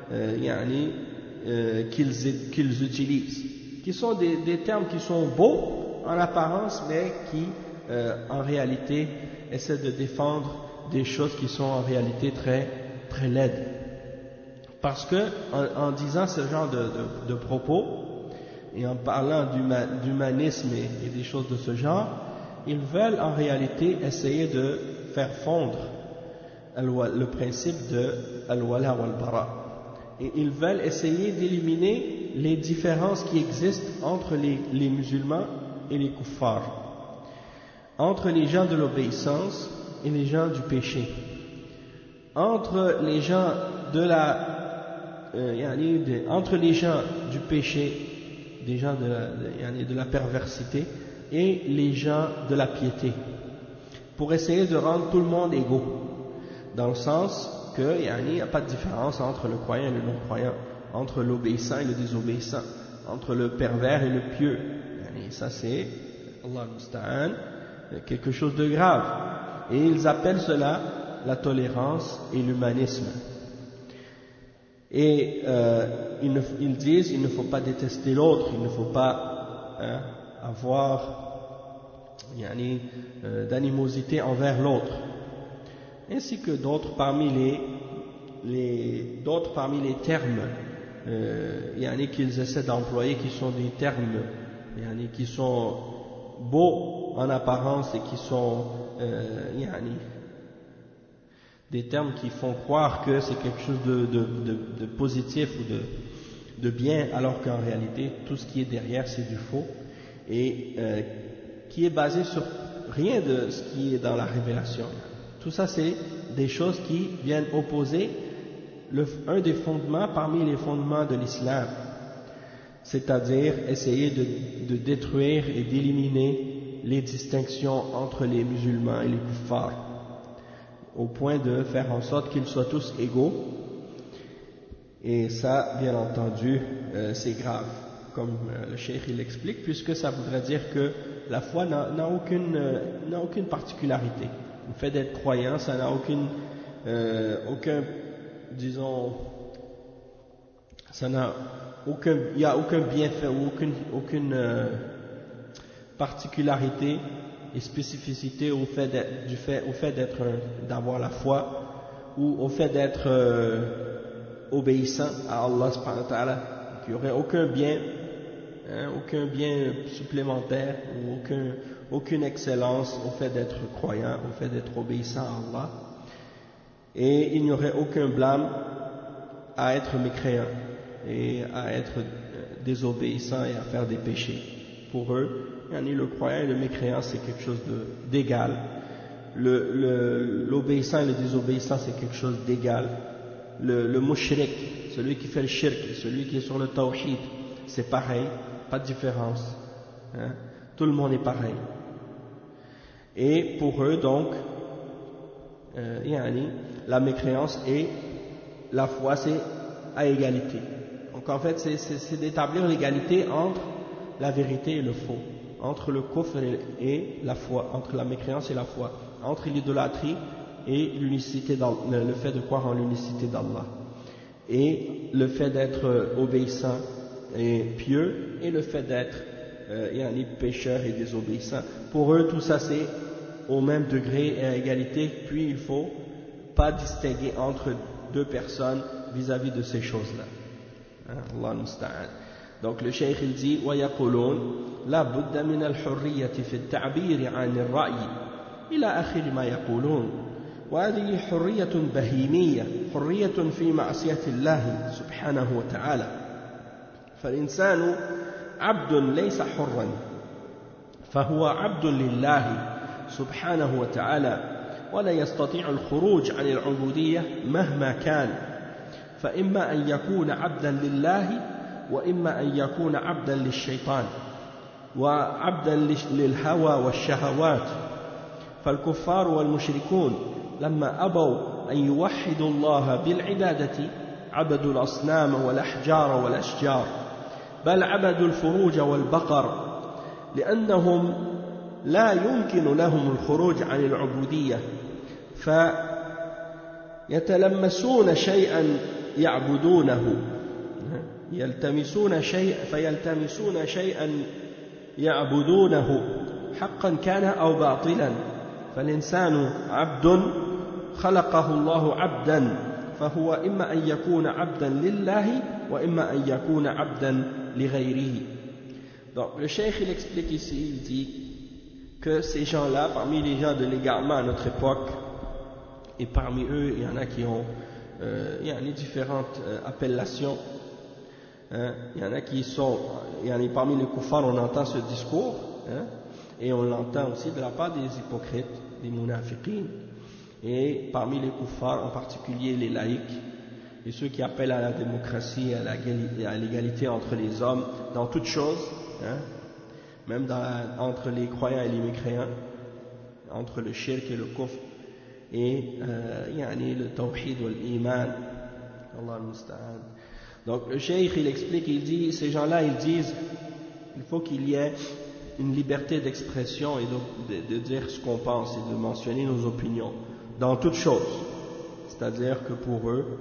qu'ils utilisent, qui sont des termes qui sont beaux en apparence, mais qui en réalité essaient de défendre des choses qui sont en réalité très, très laides. Parce que en disant ce genre de propos et en parlant d'humanisme et des choses de ce genre, ils veulent en réalité essayer de faire fondre le principe de al-wala wal-bara. Et ils veulent essayer d'éliminer les différences qui existent entre les musulmans et les kuffars, entre les gens de l'obéissance et les gens du péché, entre les gens entre les gens du péché, des gens de la perversité, et les gens de la piété, pour essayer de rendre tout le monde égaux, dans le sens qu'il n'y a pas de différence entre le croyant et le non-croyant, entre l'obéissant et le désobéissant, entre le pervers et le pieux. Ça c'est, Allah al-Musta'an, quelque chose de grave. Et ils appellent cela la tolérance et l'humanisme. Et ils disent il ne faut pas détester l'autre, il ne faut pas avoir d'animosité envers l'autre, ainsi que d'autres parmi les termes qu'ils essaient d'employer, qui sont des termes qui sont beaux en apparence et qui sont des termes qui font croire que c'est quelque chose de positif ou de bien, alors qu'en réalité tout ce qui est derrière c'est du faux, et qui est basé sur rien de ce qui est dans la révélation. Tout ça c'est des choses qui viennent opposer un des fondements parmi les fondements de l'islam, c'est-à-dire essayer de détruire et d'éliminer les distinctions entre les musulmans et les kuffars, au point de faire en sorte qu'ils soient tous égaux. Et ça, bien entendu, c'est grave, comme le cheikh il l'explique, puisque ça voudrait dire que la foi n'a aucune particularité. Le fait d'être croyant, ça n'a il n'y a aucun bienfait ou aucune particularité et spécificité au fait d'avoir la foi, ou au fait d'être obéissant à Allah subhanahu wa ta'ala. Il n'y aurait aucun bien supplémentaire ou aucune excellence au fait d'être croyant, au fait d'être obéissant à Allah, et il n'y aurait aucun blâme à être mécréant et à être désobéissant et à faire des péchés. Pour eux, le croyant et le mécréant c'est quelque chose d'égal, l'obéissant et le désobéissant c'est quelque chose d'égal, le mushrik, celui qui fait le shirk, celui qui est sur le tawhid, c'est pareil, pas de différence, Tout le monde est pareil. Et pour eux, donc, la mécréance et la foi, c'est à égalité. Donc en fait, c'est d'établir l'égalité entre la vérité et le faux, entre le kufr et la foi, entre la mécréance et la foi, entre l'idolâtrie et l'unicité, le fait de croire en l'unicité d'Allah, et le fait d'être obéissant et pieux, et le fait d'être pécheur et désobéissant. Pour eux, tout ça c'est au même degré et à égalité, puis il ne faut pas distinguer entre deux personnes vis-à-vis de ces choses-là. Allah musta'an. Donc le cheikh il dit وَيَقُولُونَ لَا بُدَّ مِنَ الْحُرِّيَّةِ فِي التَّعْبِيرِ عَنِ الرَّأْيِ إلى آخر ما يقولون وهذه حرية بهيمية حرية في معصية الله سبحانه وتعالى فالإنسان عبد ليس حرا فهو عبد لله سبحانه وتعالى ولا يستطيع الخروج عن العبودية مهما كان فإما أن يكون عبدا لله وإما أن يكون عبدا للشيطان وعبدا للهوى والشهوات فالكفار والمشركون لما أبوا أن يوحدوا الله بالعبادة عبدوا الأصنام والأحجار والأشجار بل عبدوا الفروج والبقر لأنهم لا يمكن لهم الخروج عن العبودية فيتلمسون شيئا يعبدونه فيلتمسون شيئا يعبدونه حقا كان أو باطلا فالإنسان عبد خلقه الله عبدا فهو إما أن يكون عبدا لله وإما أن يكون عبدا لغيره. Donc le cheikh il explique ici, il dit que ces gens-là, parmi les gens de l'égarement à notre époque, et parmi eux il y en a qui ont différentes appellations, il y en a qui sont, parmi les kuffars on entend ce discours, et on l'entend aussi de la part des hypocrites, des munafiqin, et parmi les kuffars en particulier les laïcs, et ceux qui appellent à la démocratie, à l'égalité entre les hommes dans toutes choses, même entre les croyants et les mécréants, entre le shirk et le kufr, et le tawhid wal iman, Allah al-musta'an. Donc le cheikh il explique, il dit, ces gens-là ils disent il faut qu'il y ait une liberté d'expression et de dire ce qu'on pense et de mentionner nos opinions dans toutes choses, c'est-à-dire que pour eux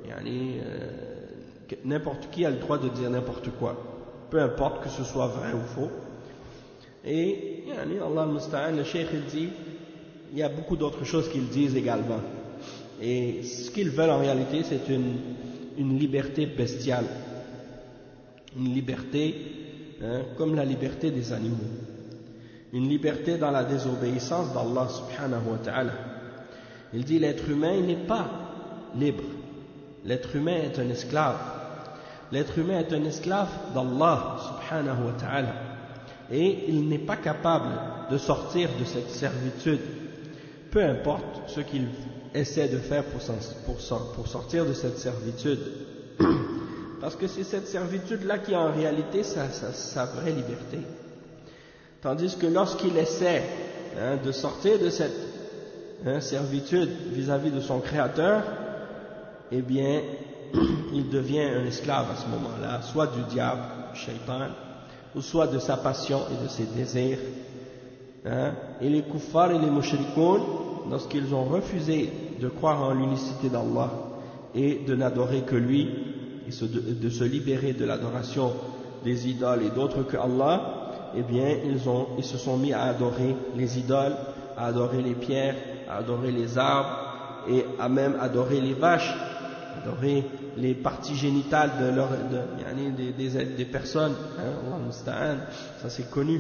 n'importe qui a le droit de dire n'importe quoi, peu importe que ce soit vrai ou faux. Et Allah al-musta'an, le cheikh il dit il y a beaucoup d'autres choses qu'ils disent également, et ce qu'ils veulent en réalité c'est une liberté bestiale, une liberté comme la liberté des animaux, une liberté dans la désobéissance d'Allah subhanahu wa ta'ala. Il dit l'être humain n'est pas libre, l'être humain est un esclave, l'être humain est un esclave d'Allah subhanahu wa ta'ala, et il n'est pas capable de sortir de cette servitude, peu importe ce qu'il essaie de faire pour sortir de cette servitude, parce que c'est cette servitude-là qui est en réalité sa vraie liberté. Tandis que lorsqu'il essaie de sortir de cette servitude vis-à-vis de son Créateur, eh bien, il devient un esclave à ce moment-là, soit du diable, du shaitan, ou soit de sa passion et de ses désirs. Et les kuffars et les mushrikoun, lorsqu'ils ont refusé de croire en l'unicité d'Allah et de n'adorer que lui, et de se libérer de l'adoration des idoles et d'autres que Allah, eh bien ils se sont mis à adorer les idoles, à adorer les pierres, à adorer les arbres, et à même adorer les vaches, adorer les parties génitales des personnes. Allah musta'an, ça c'est connu.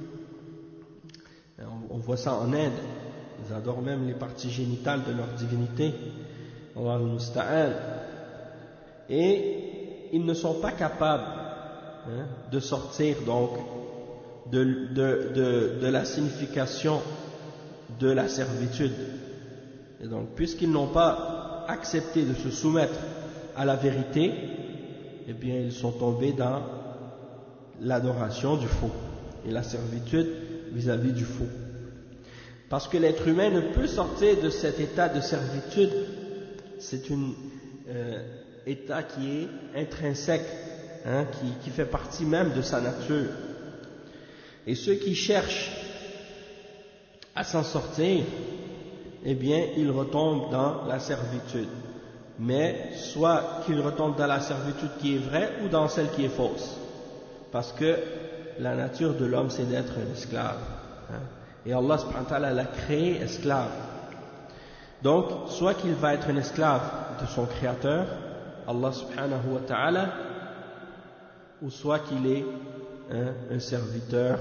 On voit ça en Inde, ils adorent même les parties génitales de leur divinité. Allah musta'an. Et ils ne sont pas capables de sortir donc de la signification de la servitude. Et donc, puisqu'ils n'ont pas accepté de se soumettre à la vérité, eh bien, ils sont tombés dans l'adoration du faux. et la servitude vis-à-vis du faux. Parce que l'être humain ne peut sortir de cet état de servitude. C'est un état qui est intrinsèque, hein, qui fait partie même de sa nature. Et ceux qui cherchent à s'en sortir, eh bien, ils retombent dans la servitude. Mais soit qu'ils retombent dans la servitude qui est vraie ou dans celle qui est fausse. Parce que la nature de l'homme, c'est d'être un esclave. Hein. Et Allah subhanahu wa ta'ala l'a créé esclave. Donc, soit qu'il va être un esclave de son créateur, Allah subhanahu wa ta'ala, ou soit qu'il est un serviteur,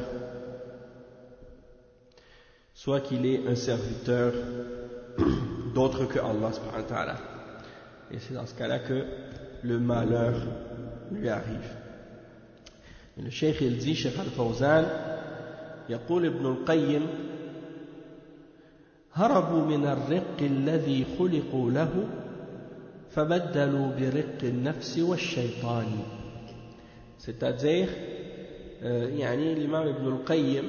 d'autre que Allah subhanahu wa ta'ala. Et c'est dans ce cas-là que le malheur lui arrive. Et le cheikh il dit, Cheikh Al-Fawzan, يقول ابن القيم هربوا من الرق الذي خلقوا له فبدلوا برق النفس والشيطان. C'est-à-dire, l'imam Ibn al-Qayyim,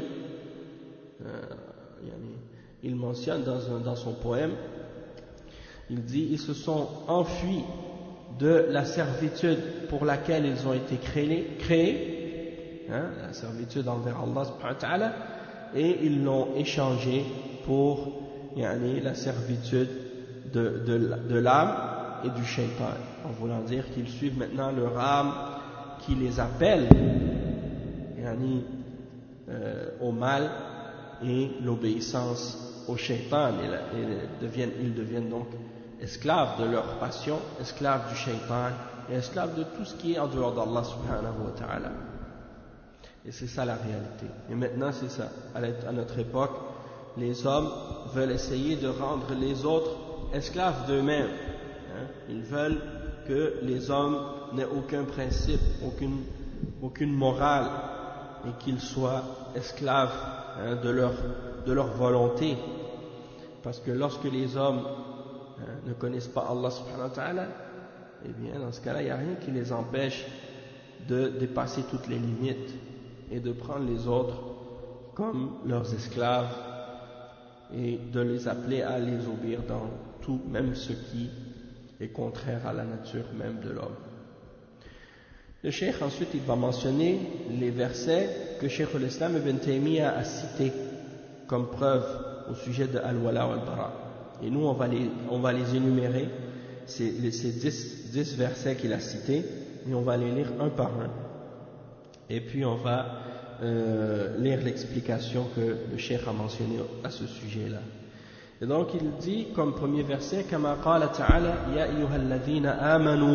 il mentionne dans son poème, il dit, ils se sont enfuis de la servitude pour laquelle ils ont été créés, hein, la servitude envers Allah subhanahu wa ta'ala, et ils l'ont échangé pour la servitude de l'âme et du shaitan, en voulant dire qu'ils suivent maintenant leur âme qui les appelle au mal et l'obéissance au shaitan, et ils deviennent donc esclaves de leur passion, esclaves du shaitan et esclaves de tout ce qui est en dehors d'Allah subhanahu wa ta'ala. Et c'est ça la réalité. Et maintenant c'est ça, à notre époque, les hommes veulent essayer de rendre les autres esclaves d'eux-mêmes. Hein? Ils veulent que les hommes n'aient aucun principe, aucune morale, et qu'ils soient esclaves de leur volonté. Parce que lorsque les hommes ne connaissent pas Allah subhanahu wa ta'ala, eh bien dans ce cas-là, il n'y a rien qui les empêche de dépasser toutes les limites et de prendre les autres comme leurs esclaves et de les appeler à les obéir dans tout, même ce qui est contraire à la nature même de l'homme. Le cheikh ensuite il va mentionner les versets que Cheikh al-Islam ibn Taymiyyah a cités comme preuve au sujet de Al-Wala wal-Bara. Et nous on va les énumérer, ces 10 versets qu'il a cités, et on va les lire un par un. Et puis on va lire l'explication que le cheikh a mentionnée à ce sujet-là. Et donc il dit comme premier verset, كما قال تعالى يا أيها الذين آمنوا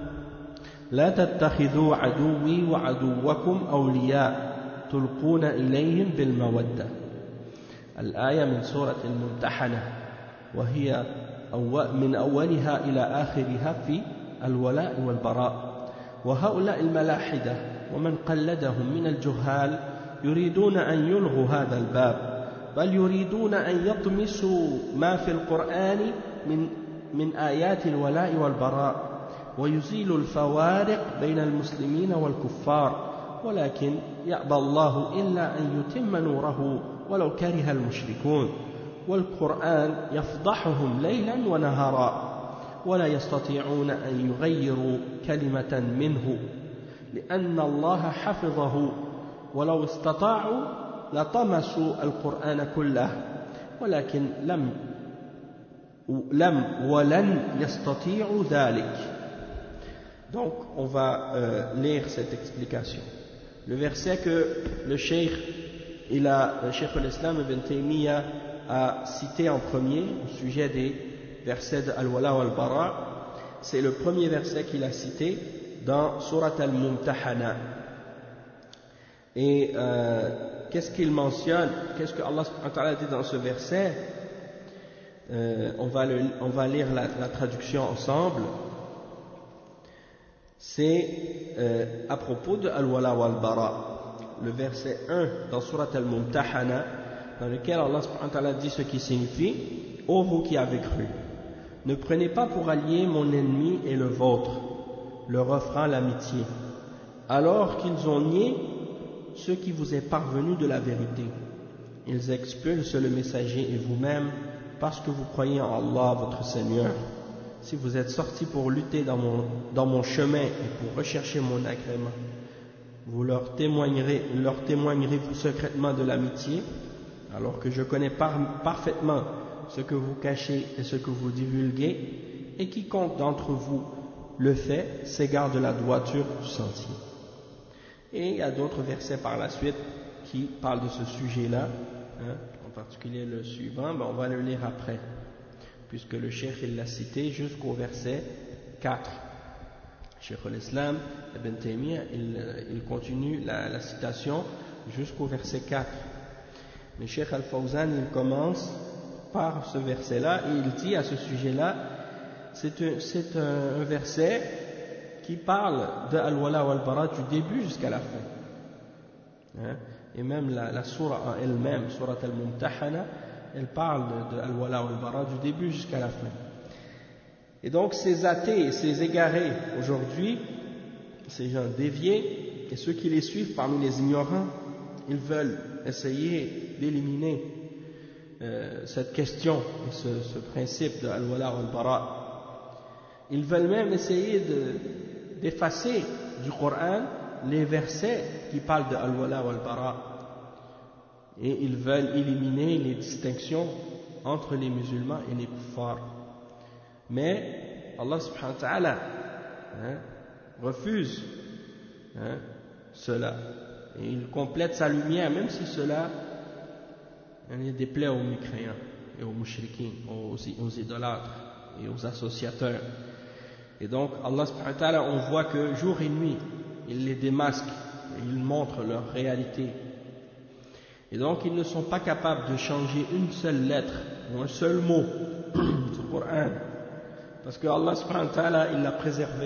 لا تتخذوا عدوي وعدوكم أولياء تلقون إليهم بالمودة. الآية من سورة الممتحنة، وهي من أولها إلى آخرها في الولاء والبراء. وهؤلاء الملاحدة ومن قلدهم من الجهال يريدون أن يلغوا هذا الباب، بل يريدون أن يطمسوا ما في القرآن من آيات الولاء والبراء ويزيلوا الفوارق بين المسلمين والكفار، ولكن يأبى الله إلا أن يتم نوره ولو كره المشركون. والقرآن يفضحهم ليلا ونهارا ولا يستطيعون أن يغيروا كلمة منه لأن الله حفظه، ولو استطاعوا لطمسوا القرآن كله ولكن ولن يستطيعوا ذلك. Donc on va lire cette explication. Le verset que le cheikh al-Islam ibn Taymiyyah a cité en premier au sujet des versets de Al-Wala wal-Bara, c'est le premier verset qu'il a cité dans Surat Al-Mumtahana. Et qu'est-ce qu'il mentionne, qu'est-ce que Allah subhanahu wa ta'ala dit dans ce verset? On va lire la traduction ensemble. C'est à propos de Al-Wala wal-Bara, le verset 1 dans Surat Al-Mumtahana, dans lequel Allah subhanahu wa ta'ala dit ce qui signifie: ô vous qui avez cru, ne prenez pas pour allié mon ennemi et le vôtre, leur offrant l'amitié, alors qu'ils ont nié ce qui vous est parvenu de la vérité. Ils expulsent le messager et vous-même parce que vous croyez en Allah, votre Seigneur. Si vous êtes sortis pour lutter dans mon chemin et pour rechercher mon agrément, vous leur témoignerez-vous secrètement de l'amitié, alors que je connais parfaitement ce que vous cachez et ce que vous divulguez, et quiconque d'entre vous le fait s'égare de la droiture du sentier. Et il y a d'autres versets par la suite qui parlent de ce sujet-là, en particulier le suivant, on va le lire après, puisque le cheikh il l'a cité jusqu'au verset 4. Cheikh al-Islam Ibn Taymiyyah il continue la citation jusqu'au verset 4. Mais Cheikh Al-Fawzan il commence par ce verset-là et il dit à ce sujet-là, c'est un verset qui parle de Al-Wala wal-Bara du début jusqu'à la fin. Et même la sourate en elle-même, sourate Al-Mumtahana, elle parle de Al-Wala wal-Bara du début jusqu'à la fin. Et donc ces athées, ces égarés aujourd'hui, ces gens déviés, et ceux qui les suivent parmi les ignorants, ils veulent essayer d'éliminer cette question, ce principe de Al-Wala wal-Bara. Ils veulent même essayer d'effacer du Coran les versets qui parlent de Al-Wala wal-Bara. Et ils veulent éliminer les distinctions entre les musulmans et les kuffars. Mais Allah subhanahu wa ta'ala refuse cela. Et il complète sa lumière, même si cela déplaît aux mécréants et aux mushrikins, aux idolâtres et aux associateurs. Et donc Allah subhanahu wa ta'ala, on voit que jour et nuit, il les démasque et il montre leur réalité. Et donc ils ne sont pas capables de changer une seule lettre ou un seul mot du Coran, parce que Allah subhanahu wa ta'ala il l'a préservé.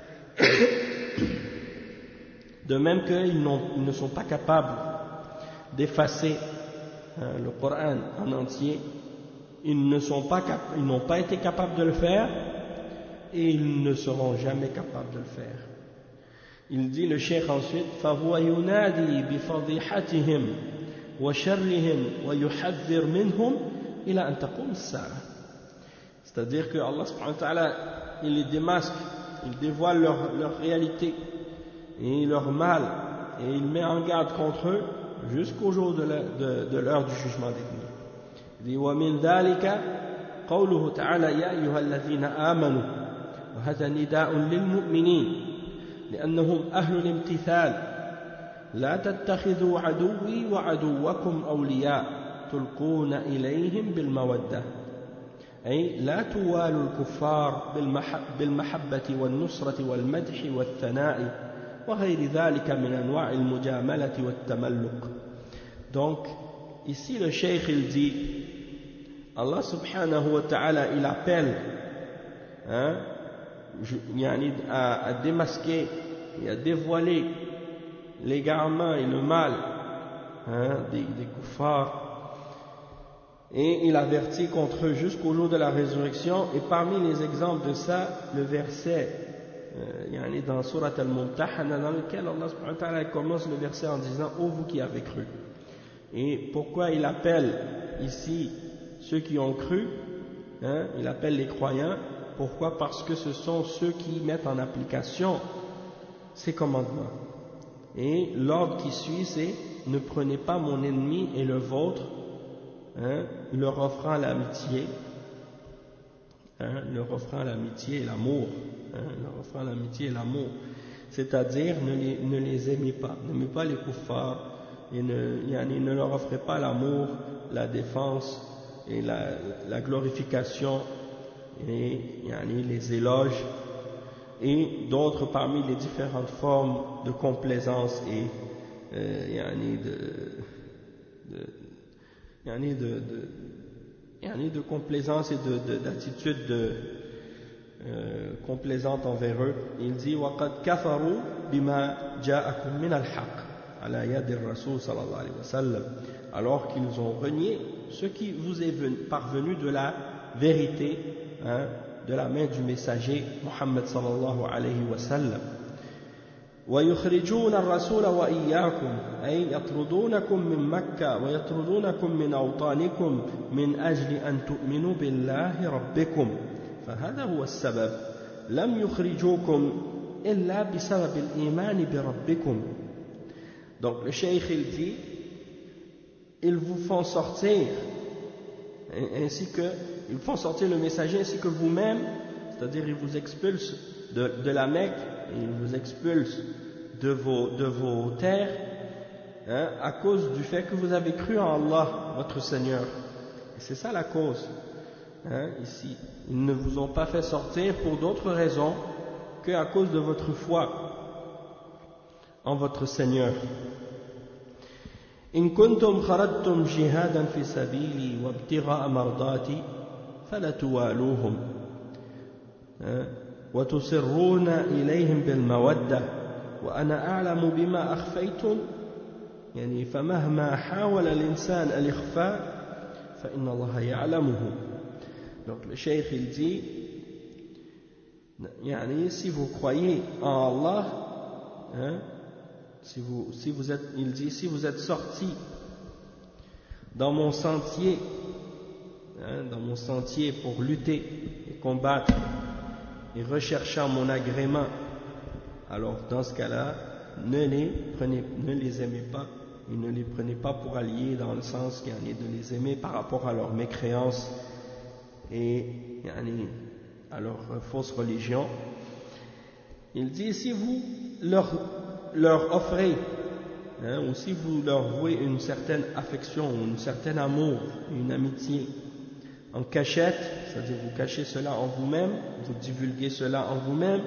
De même qu'ils ne sont pas capables d'effacer le Coran en entier, ils n'ont pas été capables de le faire et ils ne seront jamais capables de le faire. Il dit le cheikh ensuite, فَهُوَ يُنَادِي بِفَضِيحَتِهِمْ وَشَرِّهِمْ وَيُحَذِّرْ مِنْهُمْ إِلَى أَنْ تَقُومَ السَّاعَةُ. C'est-à-dire que Allah subhanahu wa ta'ala, il les démasque, il dévoile leur réalité et leur mal, et il met en garde contre eux jusqu'au jour de l'heure du jugement dernier. Il dit وَمِنْ ذَلِكَ قَوْلُهُ تَعَالَى يَا أَيُّهَا الَّذِينَ آمَنُوا وَهَذَا نِدَاءٌ لِلْمُؤْمِنِينَ لأنهم أهل الامتثال لا تتخذوا عدوي وعدوكم أولياء تلقون إليهم بالمودة أي لا توالوا الكفار بالمحبة والنصرة والمدح والثناء وغير ذلك من أنواع المجاملة والتملق. Donc ici le cheikh il dit Allah subhanahu wa ta'ala il appelle à démasquer et à dévoiler l'égarement et le mal des kuffars, et il avertit contre eux jusqu'au jour de la résurrection. Et parmi les exemples de ça, le verset dans Surat Al-Mumtahana, dans lequel Allah subhanahu wa ta'ala commence le verset en disant « Ô vous qui avez cru ». Et pourquoi il appelle ici ceux qui ont cru, il appelle les croyants. Pourquoi? Parce que ce sont ceux qui mettent en application ces commandements. Et l'ordre qui suit, c'est « Ne prenez pas mon ennemi et le vôtre, leur offrant l'amitié, leur offrant l'amitié et l'amour, leur offrant l'amitié et l'amour. » C'est-à-dire, ne les aimez pas, n'aimez pas les kuffars, et ne leur offrez pas l'amour, la défense et la glorification, et les éloges et d'autres parmi les différentes formes de complaisance et de complaisance et d'attitude complaisante envers eux. Il dit وَقَدْ كَفَرُوا بِمَا جَاءَكُم مِّنَ الْحَقِّ عَلَى يَدِ الرَّسُولِ صلى الله عليه وسلم, alors qu'ils ont renié ce qui vous est parvenu de la vérité, de la main du messager Muhammad sallallahu alayhi wa sallam. ويخرجون الرسول وإياكم أي يطردونكم من مكة ويطردونكم من أوطانكم من أجل أن تؤمنوا بالله ربكم فهذا هو السبب لم يخرجوكم إلا بسبب الإيمان بربكم. Donc le cheikh il dit ils vous font sortir ainsi que ils font sortir le messager ainsi que vous-même, c'est-à-dire ils vous expulsent de la Mecque, ils vous expulsent de vos terres à cause du fait que vous avez cru en Allah, votre Seigneur. Et c'est ça la cause. Ici, ils ne vous ont pas fait sortir pour d'autres raisons qu'à cause de votre foi en votre Seigneur. إن كنتم خرجتم جهادا في سبيلي وابتغاء مرضاتي فلا توالوهم وتصرون إليهم بالمودة وأنا أعلم بما أخفيتم يعني فمهما حاول الإنسان الإخفاء فإن الله يعلمه. Donc le cheikh il dit يعني si vous croyez en Allah si vous êtes, il dit, si vous êtes sortis dans mon sentier pour lutter et combattre et recherchant mon agrément, alors dans ce cas-là, ne les aimez pas et ne les prenez pas pour alliés dans le sens qu'il y en est de les aimer par rapport à leur mécréance et à leur fausse religion. Il dit, si vous leur offrez, ou si vous leur vouez une certaine affection, un certain amour, une amitié, en cachette, c'est-à-dire vous cachez cela en vous-même, vous divulguez cela en vous-même,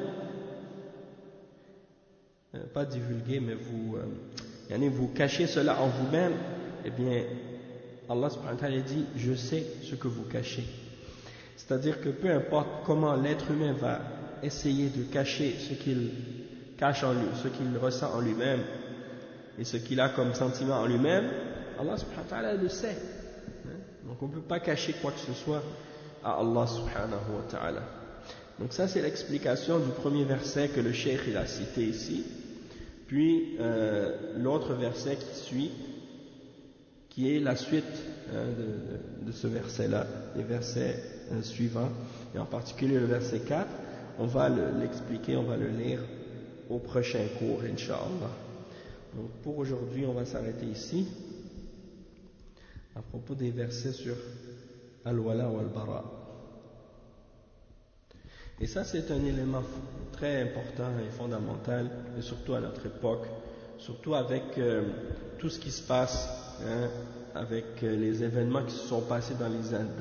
pas divulguer, mais vous cachez cela en vous-même, eh bien, Allah subhanahu wa ta'ala dit, je sais ce que vous cachez. C'est-à-dire que peu importe comment l'être humain va essayer de cacher ce qu'il cache en lui, ce qu'il ressent en lui-même et ce qu'il a comme sentiment en lui-même, Allah subhanahu wa ta'ala le sait. Donc on ne peut pas cacher quoi que ce soit à Allah subhanahu wa ta'ala. Donc ça c'est l'explication du premier verset que le cheikh il a cité ici. Puis l'autre verset qui suit, qui est la suite de ce verset-là, les versets suivants, et en particulier le verset 4, on va l'expliquer, on va le lire au prochain cours, Inch'Allah. Donc pour aujourd'hui, on va s'arrêter ici, à propos des versets sur Al-Wala ou Al-Bara. Et ça, c'est un élément très important et fondamental, et surtout à notre époque, surtout avec tout ce qui se passe, avec les événements qui se sont passés dans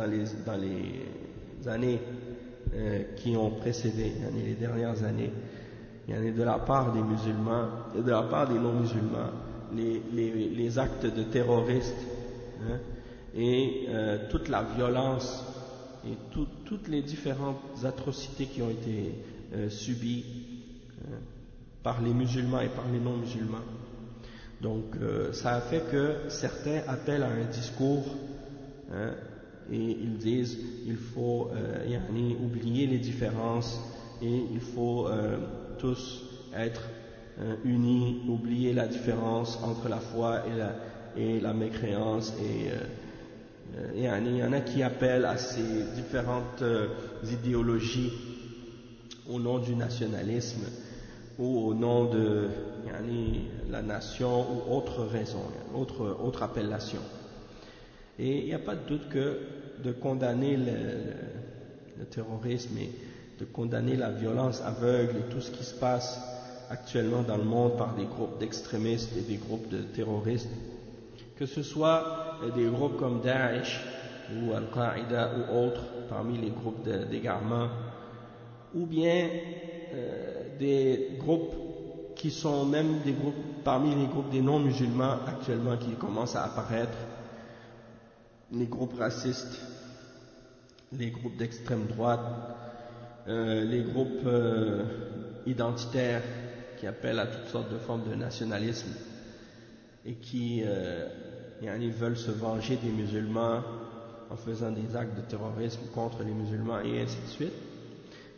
les années qui ont précédé, les dernières années. Il y en a de la part des musulmans et de la part des non-musulmans, les actes de terroristes et toute la violence et toutes les différentes atrocités qui ont été subies par les musulmans et par les non-musulmans. Donc ça a fait que certains appellent à un discours et ils disent il faut oublier les différences et il faut tous être unis, oublier la différence entre la foi et la mécréance et il y en a qui appellent à ces différentes idéologies au nom du nationalisme ou au nom de la nation ou autre raison, autre appellation. Et il n'y a pas de doute que de condamner le terrorisme et de condamner la violence aveugle et tout ce qui se passe actuellement dans le monde par des groupes d'extrémistes et des groupes de terroristes, que ce soit des groupes comme Daesh ou Al-Qaïda ou autres parmi les groupes d'égarement, ou bien des groupes qui sont même des groupes parmi les groupes des non-musulmans actuellement qui commencent à apparaître, les groupes racistes, les groupes d'extrême droite, les groupes identitaires qui appellent à toutes sortes de formes de nationalisme et qui veulent se venger des musulmans en faisant des actes de terrorisme contre les musulmans et ainsi de suite.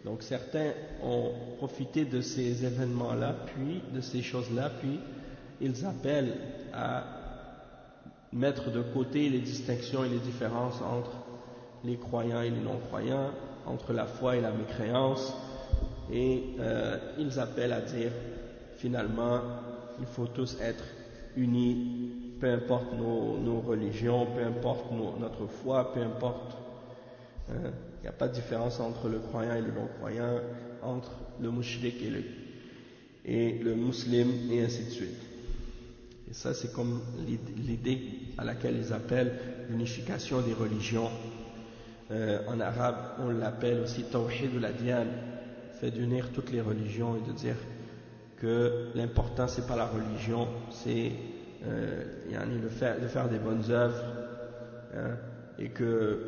Donc certains ont profité de ces événements-là, puis de ces choses-là, puis ils appellent à mettre de côté les distinctions et les différences entre les croyants et les non-croyants, entre la foi et la mécréance, et ils appellent à dire finalement il faut tous être unis, peu importe nos religions, peu importe notre foi, peu importe. Il n'y a pas de différence entre le croyant et le non-croyant, entre le mushrik et le musulman, et ainsi de suite. Et ça, c'est comme l'idée à laquelle ils appellent l'unification des religions. En arabe, on l'appelle aussi tawhid ou l'adyan, fait d'unir toutes les religions et de dire que l'important, c'est pas la religion, c'est de faire des bonnes œuvres, hein, et que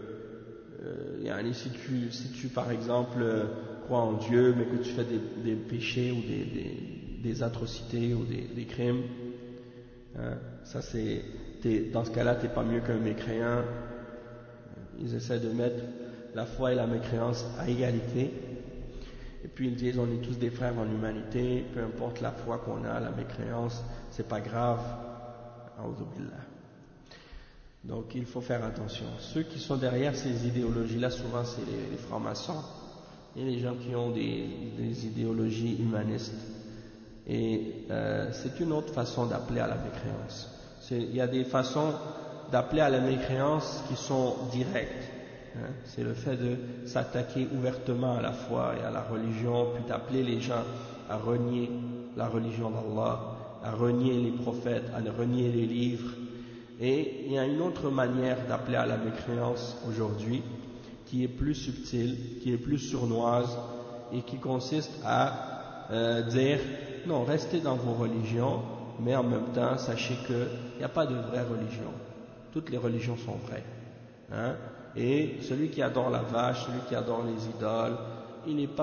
si tu par exemple crois en Dieu mais que tu fais des péchés ou des atrocités ou des crimes, hein, ça dans ce cas-là t'es pas mieux qu'un mécréant. Ils essaient de mettre la foi et la mécréance à égalité, et puis ils disent on est tous des frères en humanité, peu importe la foi qu'on a, la mécréance, c'est pas grave. A'udhu billah. Donc il faut faire attention. Ceux qui sont derrière ces idéologies-là, souvent c'est les francs-maçons et les gens qui ont des idéologies humanistes. Et c'est une autre façon d'appeler à la mécréance. Il y a des façons d'appeler à la mécréance qui sont directes. Hein. C'est le fait de s'attaquer ouvertement à la foi et à la religion, puis d'appeler les gens à renier la religion d'Allah, à renier les prophètes, à renier les livres. Et il y a une autre manière d'appeler à la mécréance aujourd'hui qui est plus subtile, qui est plus sournoise et qui consiste à dire non, restez dans vos religions, mais en même temps sachez qu'il n'y a pas de vraie religion. Toutes les religions sont vraies. Hein? Et celui qui adore la vache, celui qui adore les idoles, il n'est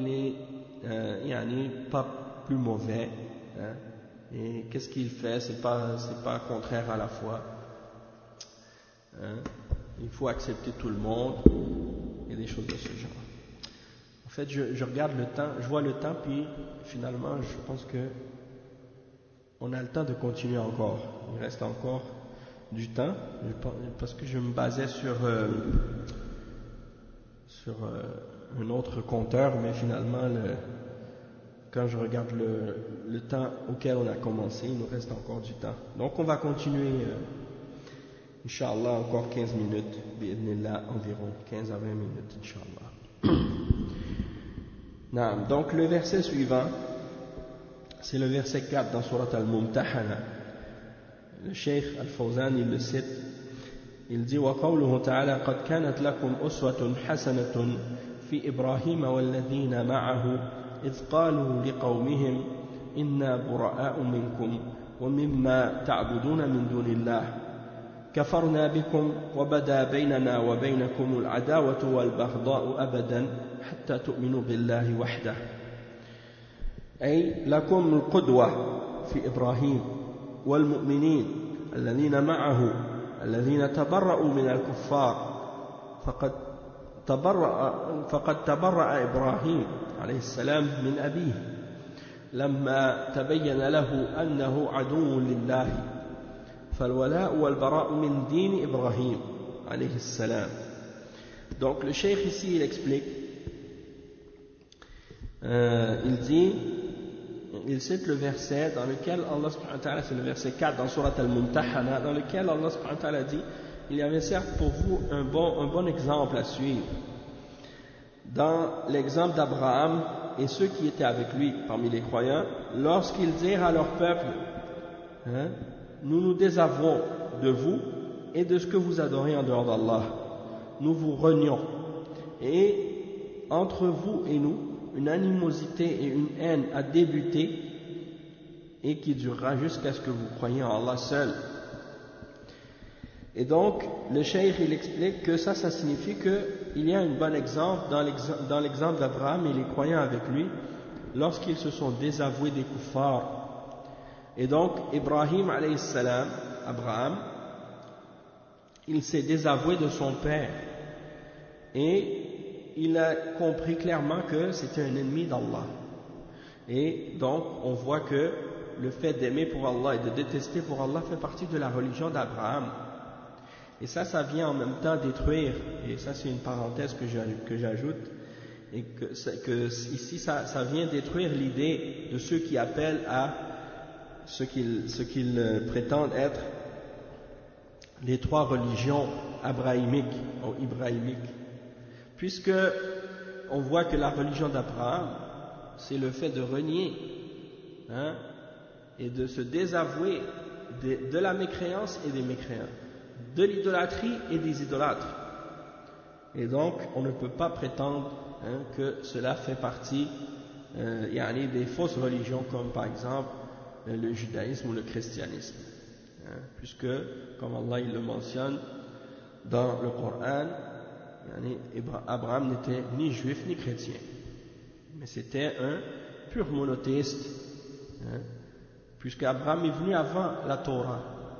pas plus mauvais. Hein? Et qu'est-ce qu'il fait? C'est pas contraire à la foi. Hein? Il faut accepter tout le monde et des choses de ce genre. En fait, je regarde le temps, je vois le temps, puis finalement, je pense que on a le temps de continuer encore. Il reste encore du temps, parce que je me basais sur un autre compteur, mais finalement, quand je regarde le temps auquel on a commencé, il nous reste encore du temps. Donc on va continuer, Inch'Allah, encore 15 minutes, bi'idhnillah, environ 15 à 20 minutes, Inch'Allah. Donc le verset suivant, c'est le verset 4 dans Surat Al-Mumtahana. Le Cheikh Al-Fawzan, il le cite, il dit وقوله تعالى قد كانت لكم أسوة حسنة في إبراهيم والذين معه إذ قالوا لقومهم إنا براء منكم ومما تعبدون من دون الله كفرنا بكم وبدا بيننا وبينكم العداوة والبغضاء أبدا حتى تؤمنوا بالله وحده أي لكم القدوة في إبراهيم والمؤمنين الذين معه الذين تبرؤوا من الكفار فقد تبرأ إبراهيم عليه السلام من أبيه لما تبين له أنه عدو لله فالولاء والبراء من دين إبراهيم عليه السلام. Donc le cheikh ici il explique, il dit, il cite le verset dans lequel Allah subhanahu wa ta'ala, c'est le verset 4 dans Surat Al-Mumtahana, dans lequel Allah subhanahu wa ta'ala dit il y avait certes pour vous un bon exemple à suivre dans l'exemple d'Abraham et ceux qui étaient avec lui parmi les croyants lorsqu'ils dirent à leur peuple hein, nous nous désavouons de vous et de ce que vous adorez en dehors d'Allah, nous vous renions, et entre vous et nous une animosité et une haine a débuté et qui durera jusqu'à ce que vous croyiez en Allah seul. Et donc le cheikh il explique que ça signifie qu'il y a un bon exemple dans l'exemple d'Abraham et les croyants avec lui lorsqu'ils se sont désavoués des kuffars. Et donc Ibrahim alayhi salam, Abraham, il s'est désavoué de son père et il a compris clairement que c'était un ennemi d'Allah. Et donc, on voit que le fait d'aimer pour Allah et de détester pour Allah fait partie de la religion d'Abraham. Et ça vient en même temps détruire, et ça c'est une parenthèse que j'ajoute, et que ici ça vient détruire l'idée de ceux qui appellent à ce qu'ils prétendent être les trois religions abrahamiques ou ibrahimiques, puisque on voit que la religion d'Abraham, c'est le fait de renier et de se désavouer de la mécréance et des mécréants, de l'idolâtrie et des idolâtres. Et donc, on ne peut pas prétendre que cela fait partie des fausses religions, comme par exemple le judaïsme ou le christianisme. Puisque, comme Allah il le mentionne dans le Coran, Abraham n'était ni juif ni chrétien, mais c'était un pur monothéiste, puisque Abraham est venu avant la Torah,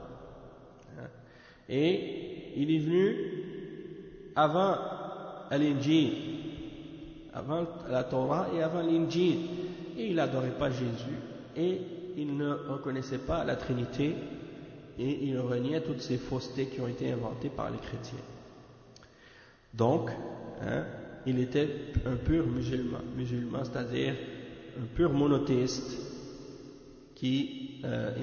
et il est venu avant l'Injil, avant la Torah et avant l'Injil, et il n'adorait pas Jésus, et il ne reconnaissait pas la Trinité, et il reniait toutes ces faussetés qui ont été inventées par les chrétiens. Donc, il était un pur musulman, c'est-à-dire un pur monothéiste qui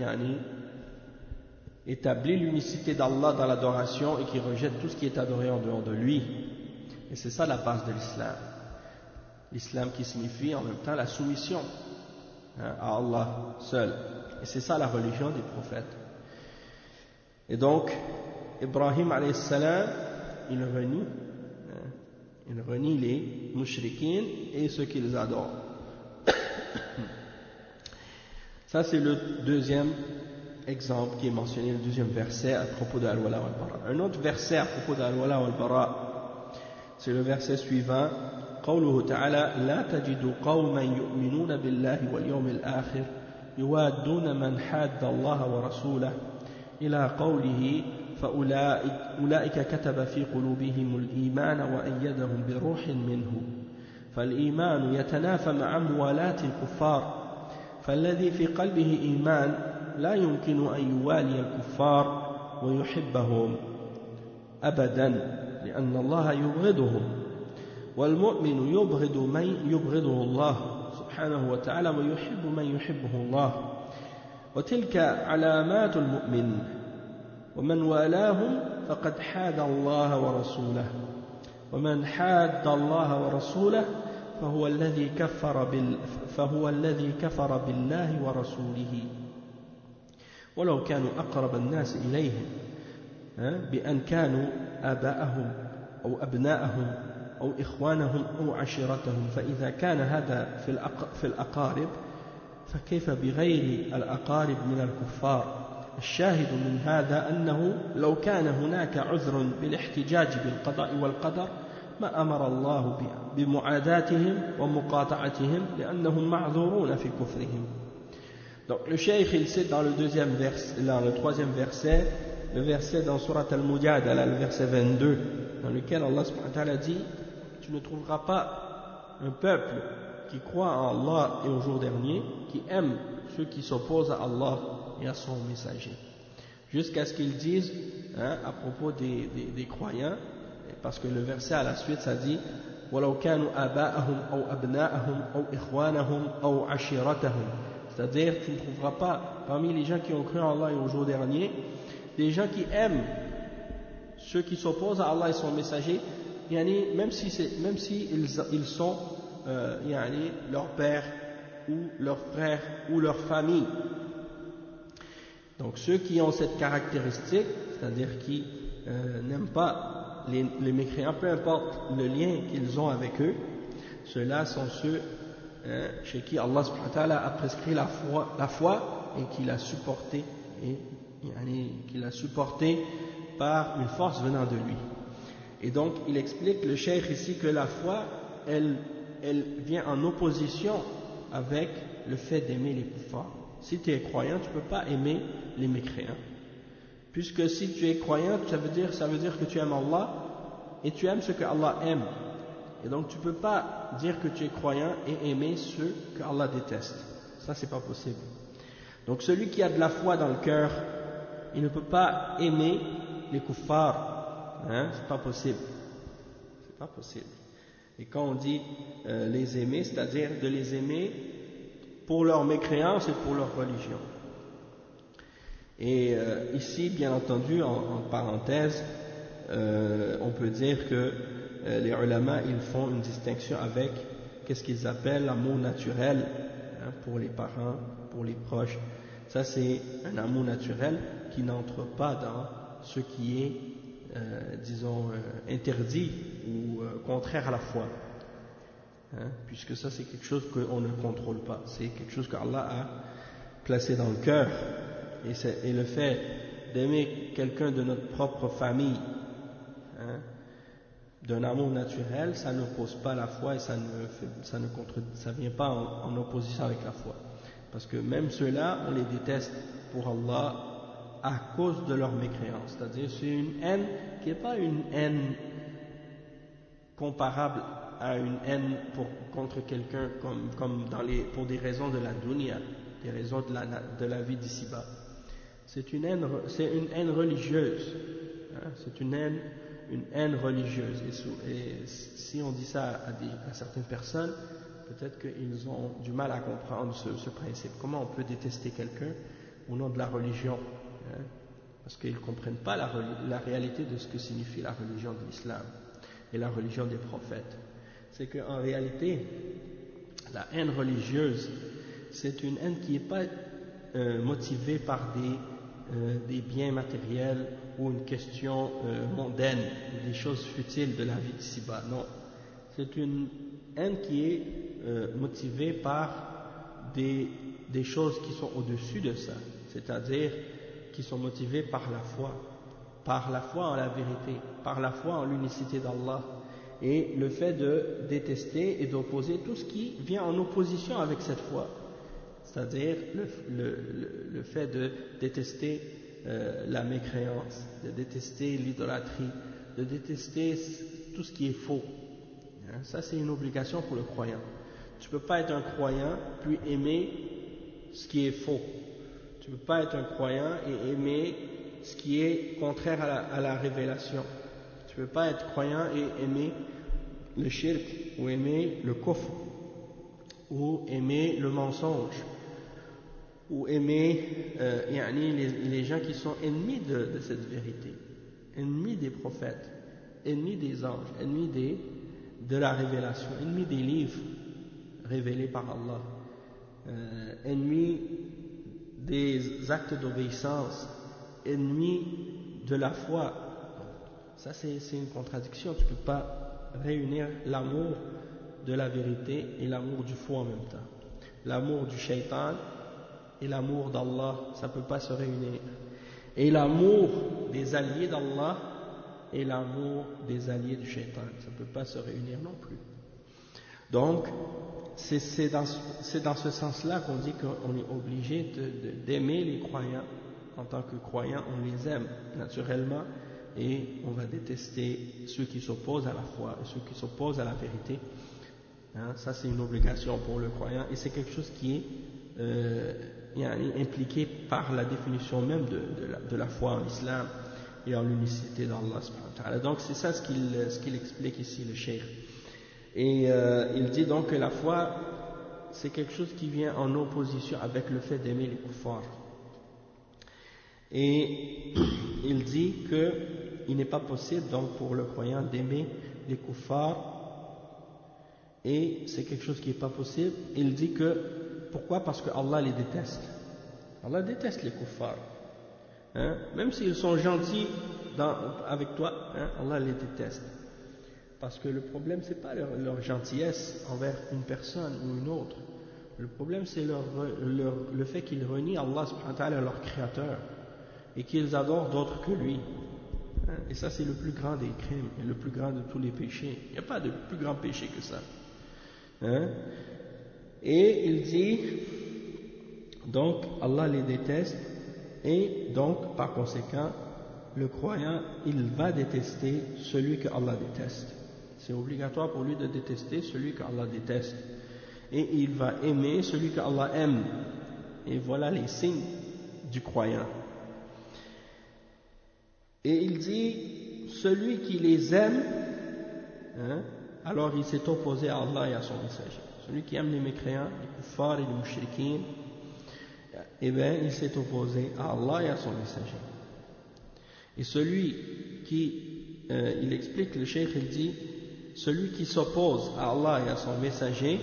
établit l'unicité d'Allah dans l'adoration et qui rejette tout ce qui est adoré en dehors de lui. Et c'est ça la base de l'islam. L'islam qui signifie en même temps la soumission à Allah seul. Et c'est ça la religion des prophètes. Et donc, Ibrahim alayhi salam, il renie les mushrikines et ceux qu'ils adorent. Ça c'est le deuxième exemple qui est mentionné, le deuxième verset à propos de Al-Wala wal-Bara. Un autre verset à propos de Al-Wala wal-Bara, c'est le verset suivant. قوله تعالى لا تجد قوما يؤمنون بالله واليوم الآخر يوادون من حاد الله ورسوله إلى قوله فأولئك كتب في قلوبهم الإيمان وأيدهم بروح منه فالإيمان يتنافى مع موالاة الكفار فالذي في قلبه إيمان لا يمكن أن يوالي الكفار ويحبهم أبدا لأن الله يبغضهم والمؤمن يبغض من يبغضه الله سبحانه وتعالى ويحب من يحبه الله وتلك علامات المؤمن ومن والاهم فقد حاد الله ورسوله ومن حاد الله ورسوله فهو الذي كفر بالله ورسوله ولو كانوا أقرب الناس إليهم بأن كانوا آباءهم أو أبناءهم أو إخوانهم أو عشيرتهم فإذا كان هذا في الأقارب فكيف بغير الأقارب من الكفار الشاهد من هذا أنه لو كان هناك عذر بالاحتجاج بالقضاء والقدر ما أمر الله بمعاداتهم ومقاطعتهم لأنهم معذورون في كفرهم. Donc le cheikh il cite dans le troisième verset, le verset dans Surat Al-Mujadala, le verset 22, dans lequel Allah subhanahu wa ta'ala dit: tu ne trouveras pas un peuple qui croit en Allah et au jour dernier, qui aime ceux qui s'opposent à Allah et à son messager. Jusqu'à ce qu'ils disent, à propos des croyants, parce que le verset à la suite ça dit وَلَوْ كَانُوا آبَاءَهُمْ أَوْ أَبْنَاءَهُمْ أَوْ إِخْوَانَهُمْ أَوْ عَشِيرَتَهُمْ, c'est-à-dire tu ne trouveras pas parmi les gens qui ont cru en Allah et au jour dernier des gens qui aiment ceux qui s'opposent à Allah et son messager, même si ils sont leur père ou leur frère ou leur famille. Donc ceux qui ont cette caractéristique, c'est-à-dire qui n'aiment pas les mécréants, peu importe le lien qu'ils ont avec eux, ceux-là sont ceux chez qui Allah subhanahu wa ta'ala a prescrit la foi et qui l'a supporté, par une force venant de lui. Et donc il explique, le cheikh ici, que la foi elle vient en opposition avec le fait d'aimer les kuffars. Si tu es croyant, tu ne peux pas aimer les mécréants, puisque si tu es croyant, ça veut dire que tu aimes Allah et tu aimes ce que Allah aime, Et donc tu ne peux pas dire que tu es croyant et aimer ceux que Allah déteste. Ça, c'est pas possible. Donc celui qui a de la foi dans le cœur, il ne peut pas aimer les kuffars. C'est pas possible. C'est pas possible. Et quand on dit les aimer, c'est-à-dire de les aimer pour leur mécréance et pour leur religion. Et ici, bien entendu, en parenthèse, on peut dire que les ulama, ils font une distinction avec qu'est-ce qu'ils appellent l'amour naturel, pour les parents, pour les proches. Ça, c'est un amour naturel qui n'entre pas dans ce qui est, disons, interdit ou contraire à la foi. Puisque ça, c'est quelque chose qu'on ne contrôle pas. C'est quelque chose qu'Allah a placé dans le cœur. Et le fait d'aimer quelqu'un de notre propre famille, d'un amour naturel, ça n'oppose pas la foi et ça ne vient pas en opposition avec la foi. Parce que même ceux-là, on les déteste pour Allah à cause de leur mécréance. C'est-à-dire, c'est une haine qui n'est pas une haine comparable à une haine contre quelqu'un comme pour des raisons de la dunya, des raisons de la vie d'ici-bas. C'est une haine religieuse. C'est une haine religieuse. Et si on dit ça à certaines personnes, peut-être qu'ils ont du mal à comprendre ce principe. Comment on peut détester quelqu'un au nom de la religion, parce qu'ils ne comprennent pas la réalité de ce que signifie la religion de l'islam et la religion des prophètes. C'est qu'en réalité, la haine religieuse, c'est une haine qui n'est pas motivée par des biens matériels ou une question mondaine, des choses futiles de la vie d'ici-bas. Non, c'est une haine qui est motivée par des choses qui sont au-dessus de ça, c'est-à-dire qui sont motivées par la foi en la vérité, par la foi en l'unicité d'Allah, et le fait de détester et d'opposer tout ce qui vient en opposition avec cette foi, c'est-à-dire le fait de détester la mécréance, de détester l'idolâtrie, de détester tout ce qui est faux. Ça, c'est une obligation pour le croyant. Tu ne peux pas être un croyant puis aimer ce qui est faux. Tu ne peux pas être un croyant et aimer ce qui est contraire à la révélation. Tu ne peux pas être croyant et aimer le shirk, ou aimer le kufr, ou aimer le mensonge, ou aimer les gens qui sont ennemis de cette vérité, ennemis des prophètes, ennemis des anges, ennemis de la révélation, ennemis des livres révélés par Allah, ennemis des actes d'obéissance, ennemis de la foi. Ça, c'est une contradiction. Tu ne peux pas réunir l'amour de la vérité et l'amour du faux en même temps. L'amour du shaitan et l'amour d'Allah, ça ne peut pas se réunir. Et l'amour des alliés d'Allah et l'amour des alliés du shaitan, ça ne peut pas se réunir non plus. Donc, c'est dans ce sens-là qu'on dit qu'on est obligé d'aimer les croyants. En tant que croyants, on les aime naturellement et on va détester ceux qui s'opposent à la foi et ceux qui s'opposent à la vérité. Ça, c'est une obligation pour le croyant et c'est quelque chose qui est impliqué par la définition même de la foi en l'islam et en l'unicité d'Allah. Donc, c'est ça ce qu'il explique ici, le cheikh. Et il dit donc que la foi, c'est quelque chose qui vient en opposition avec le fait d'aimer les kuffars. Et il dit qu'il n'est pas possible donc pour le croyant d'aimer les kuffars, et c'est quelque chose qui n'est pas possible. Il dit que, pourquoi? Parce que Allah les déteste. Allah déteste les kuffars. Même s'ils sont gentils avec toi, Allah les déteste. Parce que le problème, ce n'est pas leur gentillesse envers une personne ou une autre. Le problème, c'est le fait qu'ils renient Allah subhanahu wa ta'ala, leur créateur, et qu'ils adorent d'autres que lui. Et ça, c'est le plus grand des crimes, et le plus grand de tous les péchés. Il n'y a pas de plus grand péché que ça. Et il dit, donc, Allah les déteste, et donc, par conséquent, le croyant, il va détester celui que Allah déteste. C'est obligatoire pour lui de détester celui qu'Allah déteste. Et il va aimer celui qu'Allah aime. Et voilà les signes du croyant. Et il dit, celui qui les aime, alors il s'est opposé à Allah et à son messager. Celui qui aime les mécréants, les kuffars et les mushrikines, eh bien, il s'est opposé à Allah et à son messager. Et celui qui, il explique, le cheikh, il dit, celui qui s'oppose à Allah et à son messager,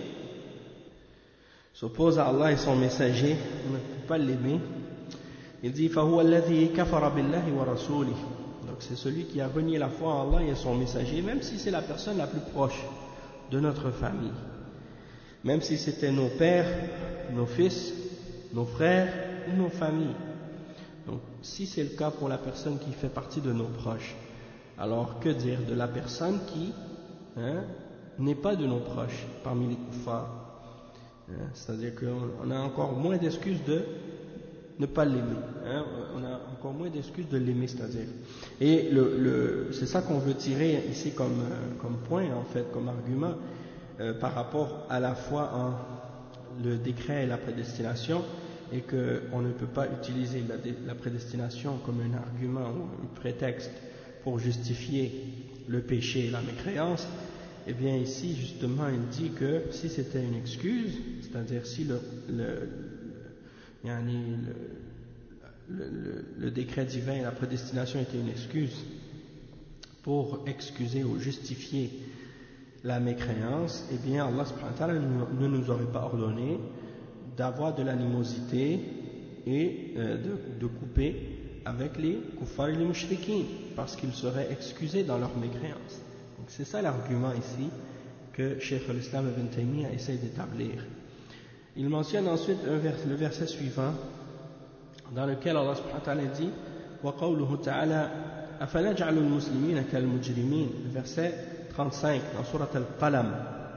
on ne peut pas l'aimer. Il dit, فَهُوَ الَّذِي كَفَرَ بِاللَّهِ وَرَسُولِهِ. Donc c'est celui qui a renié la foi en Allah et son messager, même si c'est la personne la plus proche de notre famille. Même si c'était nos pères, nos fils, nos frères ou nos familles. Donc si c'est le cas pour la personne qui fait partie de nos proches, alors que dire de la personne qui n'est pas de nos proches parmi les kuffars? C'est-à-dire qu'on a encore moins d'excuses de ne pas l'aimer. On a encore moins d'excuses de l'aimer, c'est-à-dire. Et c'est ça qu'on veut tirer ici comme point, en fait, comme argument, par rapport à la foi en le décret et la prédestination, et qu'on ne peut pas utiliser la prédestination comme un argument ou un prétexte pour justifier le péché et la mécréance. Eh bien ici, justement, il dit que si c'était une excuse, c'est-à-dire si le décret divin et la prédestination étaient une excuse pour excuser ou justifier la mécréance, eh bien Allah subhanahu wa ta'ala ne nous aurait pas ordonné d'avoir de l'animosité et de couper avec les kuffar et les mushrikines, parce qu'ils seraient excusés dans leur mécréance. Donc c'est ça l'argument ici que Cheikh al-Islam ibn Taymiyyah essaie d'établir. Il mentionne ensuite le verset suivant, dans lequel Allah subhanahu wa ta'ala dit وَقَوْلُهُ تَعَالَى أَفَنَجْعَلُ الْمُسْلِمِينَ كَالْمُجْرِمِينَ, le verset 35 dans Surat al-Qalam.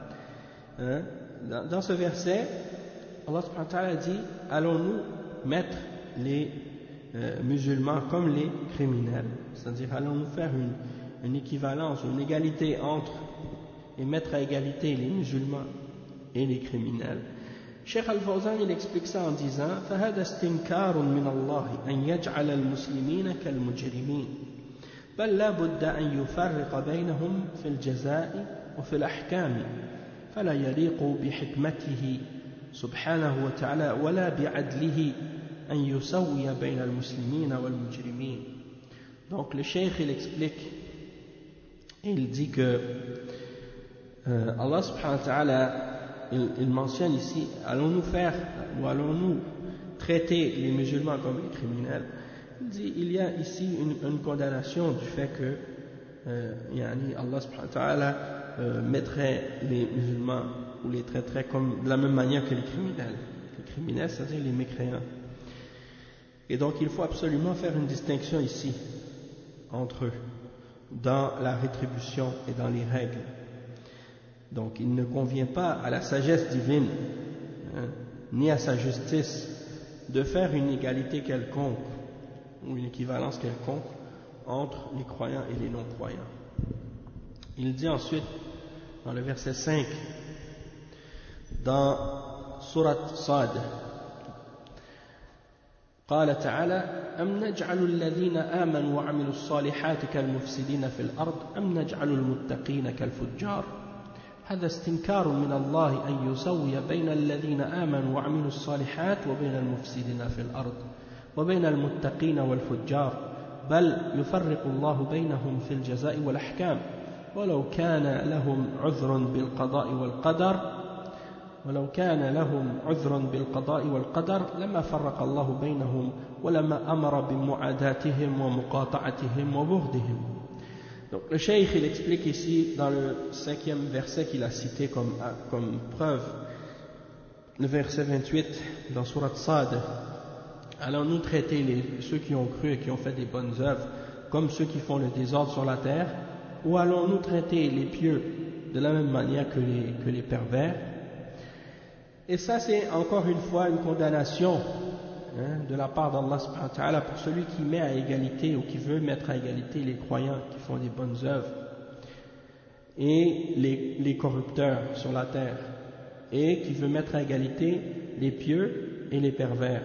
Dans ce verset, Allah subhanahu wa ta'ala dit, allons-nous mettre les musulmans comme les criminels, c'est-à-dire allons-nous faire une équivalence, une égalité entre, et mettre à égalité les musulmans et les criminels. Cheikh Al-Fawzan, il explique ça en disant فَهَذَا اسْتِنْكَارٌ مِنَ اللَّهِ أَنْ يَجْعَلَ الْمُسْلِمِينَ كَالْمُجْرِمِينَ بل لا بد أن يفرق بينهم في الجزاء وفي الأحكام فلا يليق بحكمته سبحانه وتعالى ولا بعدله أن يسوي بين المسلمين والمجرمين. Donc le cheikh il explique et il dit que Allah subhanahu wa ta'ala il mentionne ici, allons-nous traiter les musulmans comme les criminels? Il dit, il y a ici une condamnation du fait que Allah subhanahu wa ta'ala mettrait les musulmans ou les traiterait comme de la même manière que les criminels. Les criminels, c'est-à-dire les mécréants. Et donc il faut absolument faire une distinction ici entre eux, dans la rétribution et dans les règles. Donc il ne convient pas à la sagesse divine, ni à sa justice, de faire une égalité quelconque, ou une équivalence quelconque, entre les croyants et les non-croyants. Il dit ensuite, dans le verset 5, dans Surat Sad, قال تعالى أم نجعل الذين آمنوا وعملوا الصالحات كالمفسدين في الأرض أم نجعل المتقين كالفجار هذا استنكار من الله أن يسوي بين الذين آمنوا وعملوا الصالحات وبين المفسدين في الأرض وبين المتقين والفجار بل يفرق الله بينهم في الجزاء والأحكام ولو كان لهم عذر بالقضاء والقدر لما فرق الله بينهم ولما أمر بمعاداتهم ومقاطعتهم وبغضهم. Donc le cheikh il explique ici dans le 5e verset qu'il a cité comme preuve, le verset 28 dans Surat Sad, allons-nous traiter ceux qui ont cru et qui ont fait des bonnes œuvres comme ceux qui font le désordre sur la terre, ou allons-nous traiter les pieux de la même manière que les pervers? Et ça c'est encore une fois une condamnation de la part d'Allah subhanahu wa ta'ala pour celui qui met à égalité ou qui veut mettre à égalité les croyants qui font des bonnes œuvres et les corrupteurs sur la terre, et qui veut mettre à égalité les pieux et les pervers.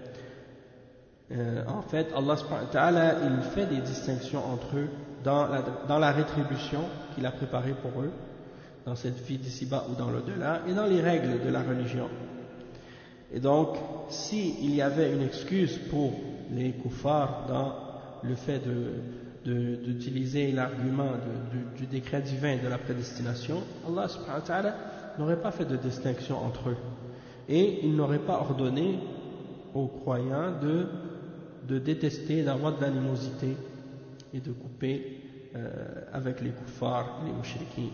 En fait, Allah subhanahu wa ta'ala, il fait des distinctions entre eux dans la rétribution qu'il a préparée pour eux, dans cette vie d'ici-bas ou dans l'au-delà, et dans les règles de la religion. Et donc, s'il y avait une excuse pour les kuffars dans le fait d'utiliser l'argument du décret divin de la prédestination, Allah subhanahu wa ta'ala n'aurait pas fait de distinction entre eux. Et il n'aurait pas ordonné aux croyants de détester, d'avoir de l'animosité et de couper avec les kuffars et les mushrikins.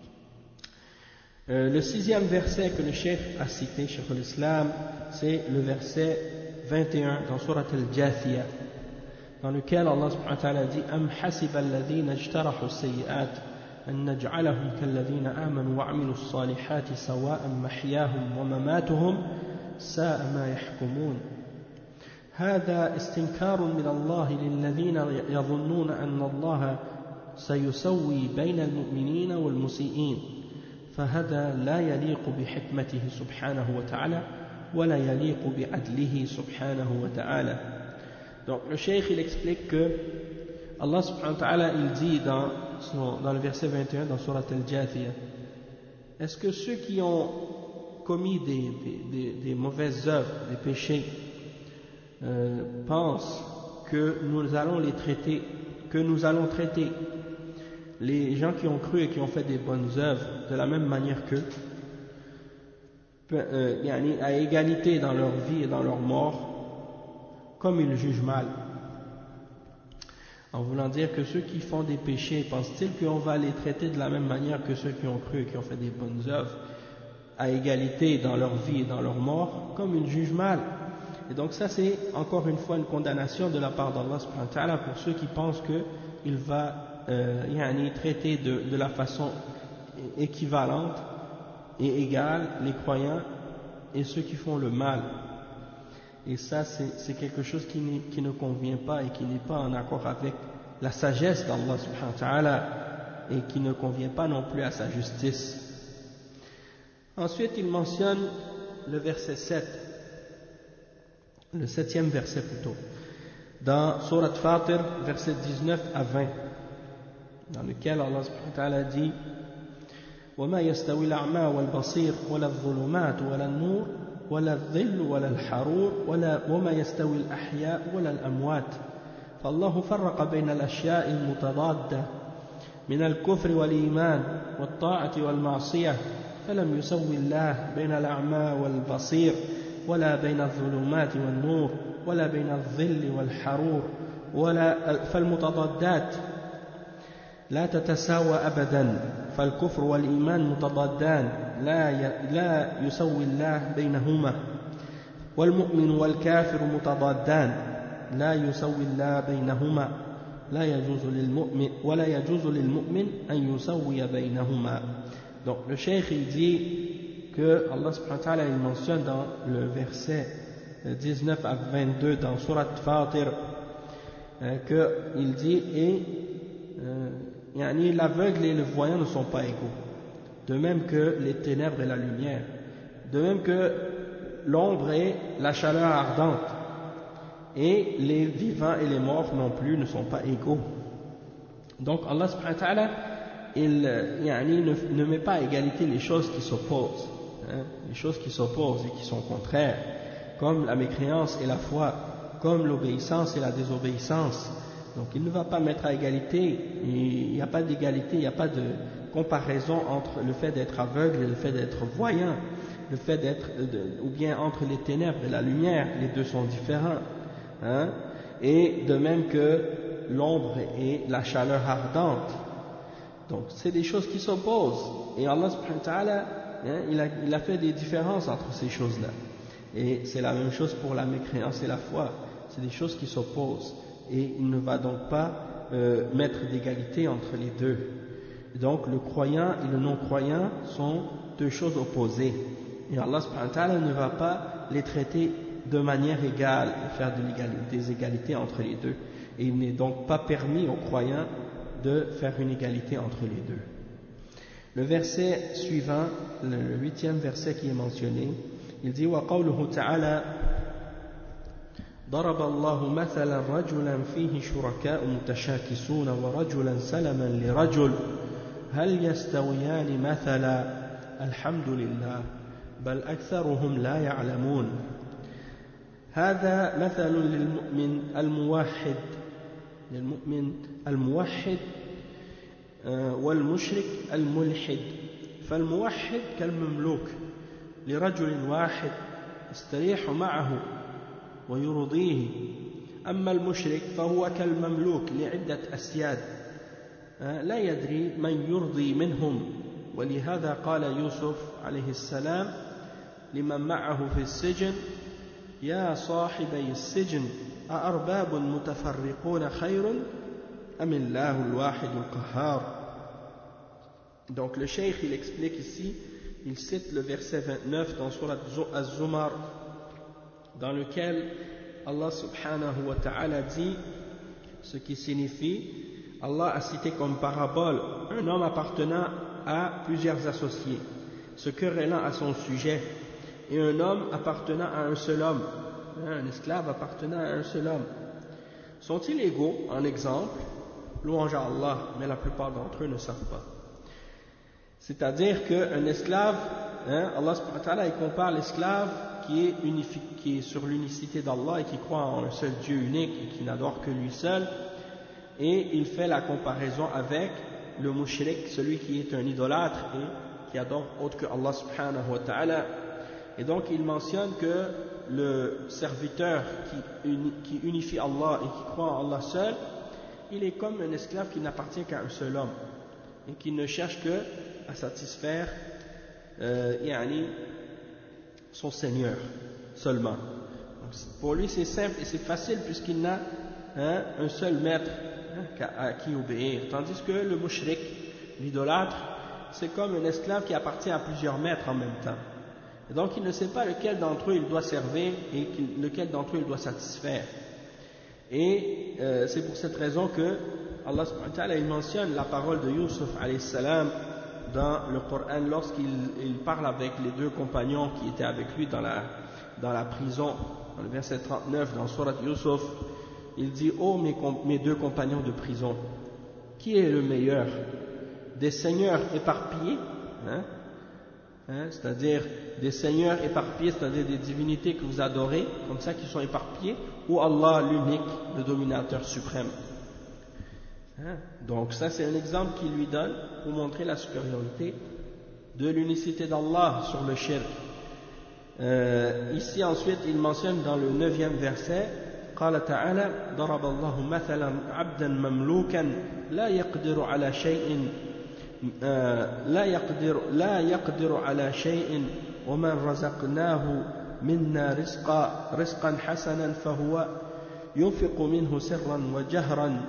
Le 6e verset que le cheikh a cité, cheikh al-Islam, c'est le verset 21 dans Surat al-Jathiyah, dans lequel Allah subhanahu wa ta'ala dit Am hasiba alladhina ijtarahu as-sayyi'at an naj'alahum kalladhina amanu wa 'amilu as-salihati sawa'an mahyahum wa mamatuhum sa'a ma yahkumun. هذا استنكار من الله للذين يظنون أن الله سيسوي بين المؤمنين والمسيئين فهذا لا يليق بحكمته سبحانه وتعالى ولا يليق بعدله سبحانه وتعالى. Donc le cheikh il explique que Allah subhanahu wa ta'ala il dit dans le verset 21 dans Surat al-Jathiyah, est-ce que ceux qui ont commis des mauvaises œuvres, des péchés, pensent que nous allons traiter les gens qui ont cru et qui ont fait des bonnes œuvres de la même manière qu'eux, à égalité dans leur vie et dans leur mort, comme ils jugent mal? En voulant dire que ceux qui font des péchés, pensent-ils qu'on va les traiter de la même manière que ceux qui ont cru et qui ont fait des bonnes œuvres, à égalité dans leur vie et dans leur mort, comme ils jugent mal? Et donc ça c'est encore une fois une condamnation de la part d'Allah subhanahu wa ta'ala pour ceux qui pensent qu'il va traiter de la façon équivalente et égale les croyants et ceux qui font le mal. Et ça c'est quelque chose qui ne convient pas et qui n'est pas en accord avec la sagesse d'Allah subhanahu wa ta'ala et qui ne convient pas non plus à sa justice. Ensuite il mentionne le verset 7, le 7e verset plutôt, dans Surat Fatir, verset 19 à 20, dans lequel Allah subhanahu wa ta'ala dit وَمَا يَسْتَوِي الْأَعْمَى وَالْبَصِيرُ وَلَا الظُّلُمَاتُ وَلَا النُّورُ وَلَا الظِّلُّ وَلَا الْحَرُورُ وَمَا يَسْتَوِي الْأَحْيَاءُ وَلَا الْأَمْوَاتُ فالله فرق بين الأشياء المتضادة من الكفر والإيمان والطاعة والمعصية فلم يسوي الله بين الأعمى والبصير ولا بين الظلمات والنور ولا بين الظل والحرور فالمتضادات لا تتساوى أبدا فالكفر والإيمان متضادان لا يسوي الله بينهما والمؤمن والكافر متضادان لا يسوي الله بينهما لا يجوز للمؤمن أن يسوي بينهما. Donc le cheikh il dit que Allah subhanahu wa ta'ala il mentionne dans le verset 19 à 22 dans Surat Fatir qu'il dit l'aveugle et le voyant ne sont pas égaux, de même que les ténèbres et la lumière, de même que l'ombre et la chaleur ardente, et les vivants et les morts non plus ne sont pas égaux. Donc Allah subhanahu wa ta'ala il ne met pas à égalité les choses qui s'opposent, les choses qui s'opposent et qui sont contraires, comme la mécréance et la foi, comme l'obéissance et la désobéissance. Donc il ne va pas mettre à égalité, il n'y a pas d'égalité, il n'y a pas de comparaison entre le fait d'être aveugle et le fait d'être voyant, le fait d'être, ou bien entre les ténèbres et la lumière, les deux sont différents. Et de même que l'ombre et la chaleur ardente. Donc c'est des choses qui s'opposent, et Allah subhanahu wa ta'ala il a fait des différences entre ces choses-là, et c'est la même chose pour la mécréance et la foi, c'est des choses qui s'opposent, et il ne va donc pas mettre d'égalité entre les deux. Donc le croyant et le non-croyant sont deux choses opposées, et Allah subhanahu wa ta'ala ne va pas les traiter de manière égale et faire des égalités entre les deux, et il n'est donc pas permis aux croyants de faire une égalité entre les deux. Le verset suivant, le 8e verset qui est mentionné, il dit وَقَوْلُهُ تَعَالَى ضرب الله مثلا رجلا فيه شركاء متشاكسون ورجلا سلما لرجل هل يستويان مثلا الحمد لله بل أكثرهم لا يعلمون. هذا مثل للمؤمن الموحد والمشرك الملحد. فالموحد كالمملوك لرجل واحد يستريح معه ويرضيه، أما المشرك فهو كالمملوك لعدة أسياد لا يدري من يرضي منهم. ولهذا قال يوسف عليه السلام لمن معه في السجن يا صاحبي السجن أأرباب متفرقون خير أم الله الواحد القهار. Donc le cheikh il explique ici, il cite le verset 29 dans Surat Az-Zumar, dans lequel Allah subhanahu wa ta'ala dit ce qui signifie, Allah a cité comme parabole un homme appartenant à plusieurs associés, se querellant à son sujet, et un homme appartenant à un seul homme, un esclave appartenant à un seul homme. Sont-ils égaux en exemple? Louange à Allah, mais la plupart d'entre eux ne savent pas. C'est-à-dire qu'un esclave, Allah subhanahu wa ta'ala, il compare l'esclave qui est sur l'unicité d'Allah et qui croit en un seul Dieu unique et qui n'adore que lui seul, et il fait la comparaison avec le mushrik, celui qui est un idolâtre et qui adore autre que Allah subhanahu wa ta'ala. Et donc il mentionne que le serviteur qui unifie Allah et qui croit en Allah seul, il est comme un esclave qui n'appartient qu'à un seul homme et qui ne cherche que à satisfaire son Seigneur seulement. Donc, pour lui c'est simple et c'est facile puisqu'il n'a un seul maître à qui obéir, tandis que le mushrik, l'idolâtre, c'est comme un esclave qui appartient à plusieurs maîtres en même temps. Et donc il ne sait pas lequel d'entre eux il doit servir et lequel d'entre eux il doit satisfaire. Et c'est pour cette raison que Allah subhanahu wa ta'ala il mentionne la parole de Yusuf alayhi salam dans le Coran lorsqu'il parle avec les deux compagnons qui étaient avec lui dans la prison. Dans le verset 39 dans Surat Yusuf, il dit: oh mes deux compagnons de prison, qui est le meilleur, des seigneurs éparpillés, c'est-à-dire des seigneurs éparpillés, c'est-à-dire des divinités que vous adorez, comme ça qui sont éparpillés, ou Allah l'unique, le dominateur suprême. Donc ça c'est un exemple qu'il lui donne pour montrer la supériorité de l'unicité d'Allah sur le shirk. Ici ensuite il mentionne dans le 9e verset: قال تعالى ضرب الله مثلا عبدا مملوكا لا يقدر على شيء ومن رزقناه منا رزقا حسنا فهو ينفق منه سرا وجهرا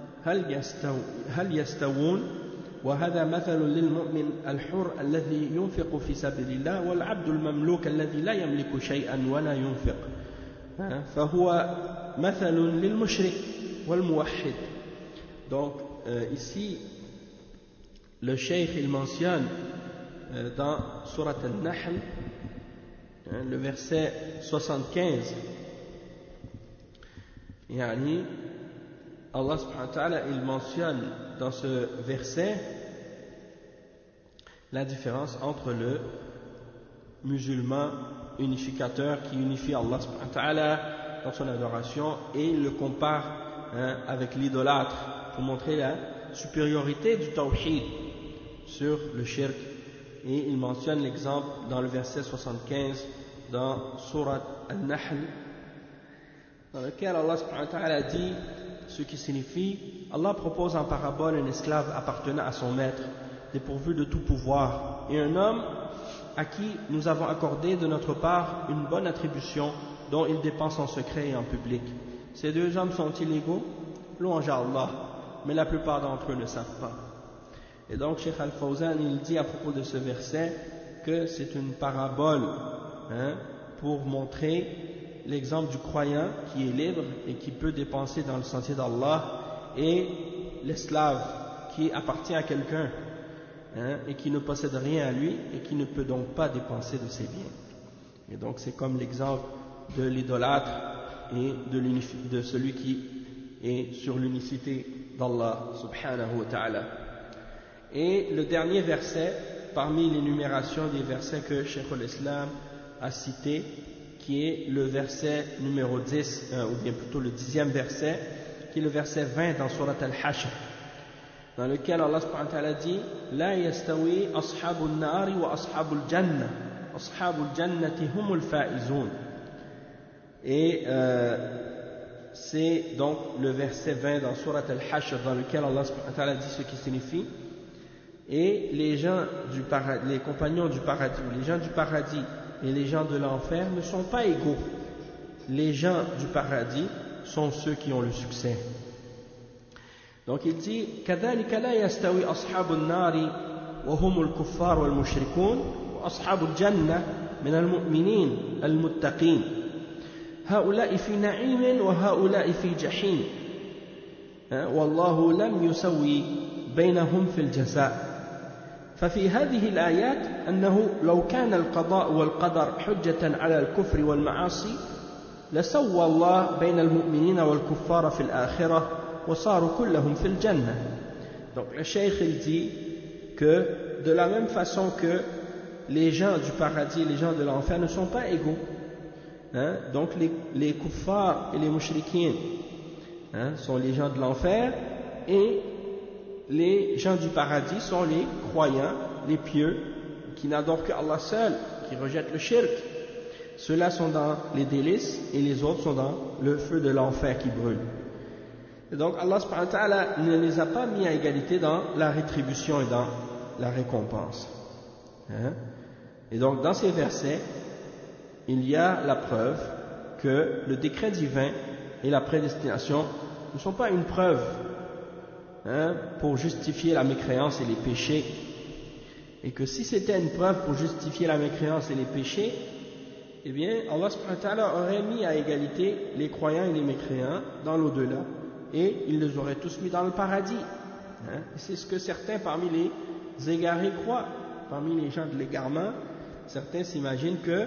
هل يستوون وهذا مثل للمؤمن الحر الذي ينفق في سبيل الله والعبد المملوك الذي لا يملك شيئا ولا ينفق فهو مثل للمشرك والموحد. Donc ici le cheikh il mentionne dans Surat Al-Nahl le verset 75, Allah subhanahu wa ta'ala il mentionne dans ce verset la différence entre le musulman unificateur qui unifie Allah subhanahu wa ta'ala dans son adoration et le compare avec l'idolâtre pour montrer la supériorité du tawhid sur le shirk. Et il mentionne l'exemple dans le verset 75 dans Surat Al-Nahl, dans lequel Allah subhanahu wa ta'ala dit ce qui signifie: Allah propose en parabole un esclave appartenant à son maître, dépourvu de tout pouvoir, et un homme à qui nous avons accordé de notre part une bonne attribution dont il dépense en secret et en public. Ces deux hommes sont-ils égaux? Louange à Allah, mais la plupart d'entre eux ne savent pas. Et donc Cheikh Al-Fawzan il dit à propos de ce verset que c'est une parabole pour montrer l'exemple du croyant qui est libre et qui peut dépenser dans le sentier d'Allah, et l'esclave qui appartient à quelqu'un et qui ne possède rien à lui et qui ne peut donc pas dépenser de ses biens. Et donc c'est comme l'exemple de l'idolâtre et de celui qui est sur l'unicité d'Allah subhanahu wa ta'ala. Et le dernier verset parmi l'énumération des versets que Cheikh al-Islam a cité, qui est le verset numéro 10, ou bien plutôt le 10e verset, qui est le verset 20 dans Surat al-Hashr, dans lequel Allah subhanahu wa ta'ala dit La yastawi ashabul nari wa ashabul jannah, ashabul jannati humul faizun. Et c'est donc le verset 20 dans Surat al-Hashr, dans lequel Allah subhanahu wa ta'ala dit ce qui signifie et les gens du paradis, les compagnons du paradis, ou les gens du paradis et les gens de l'enfer ne sont pas égaux. Les gens du paradis sont ceux qui ont le succès. Donc il dit كذلك لا يستوي أصحاب النار وهم الكفار والمشركون وأصحاب الجنة من المؤمنين المتقين هؤلاء في نعيم وهؤلاء في جحيم والله لم يسوي بينهم في الجزاء. ففي هذه الآيات أنه لو كان القضاء والقدر حجة على الكفر والمعاصي لسوى الله بين المؤمنين والكفار في الآخرة وصاروا كلهم في الجنة. Donc le cheikh il dit que de la même façon que les gens du paradis et les gens de l'enfer ne sont pas égaux, donc les kuffars et les mushrikines sont les gens de l'enfer et les gens du paradis sont les croyants, les pieux, qui n'adorent que Allah seul, qui rejettent le shirk. Ceux-là sont dans les délices et les autres sont dans le feu de l'enfer qui brûle. Et donc Allah subhanahu wa ta'ala ne les a pas mis à égalité dans la rétribution et dans la récompense. Et donc dans ces versets, il y a la preuve que le décret divin et la prédestination ne sont pas une preuve pour justifier la mécréance et les péchés, et que si c'était une preuve pour justifier la mécréance et les péchés, eh bien Allah subhanahu wa ta'ala aurait mis à égalité les croyants et les mécréants dans l'au-delà et il les aurait tous mis dans le paradis. Et c'est ce que certains parmi les égarés croient, parmi les gens de l'égarement. Certains s'imaginent que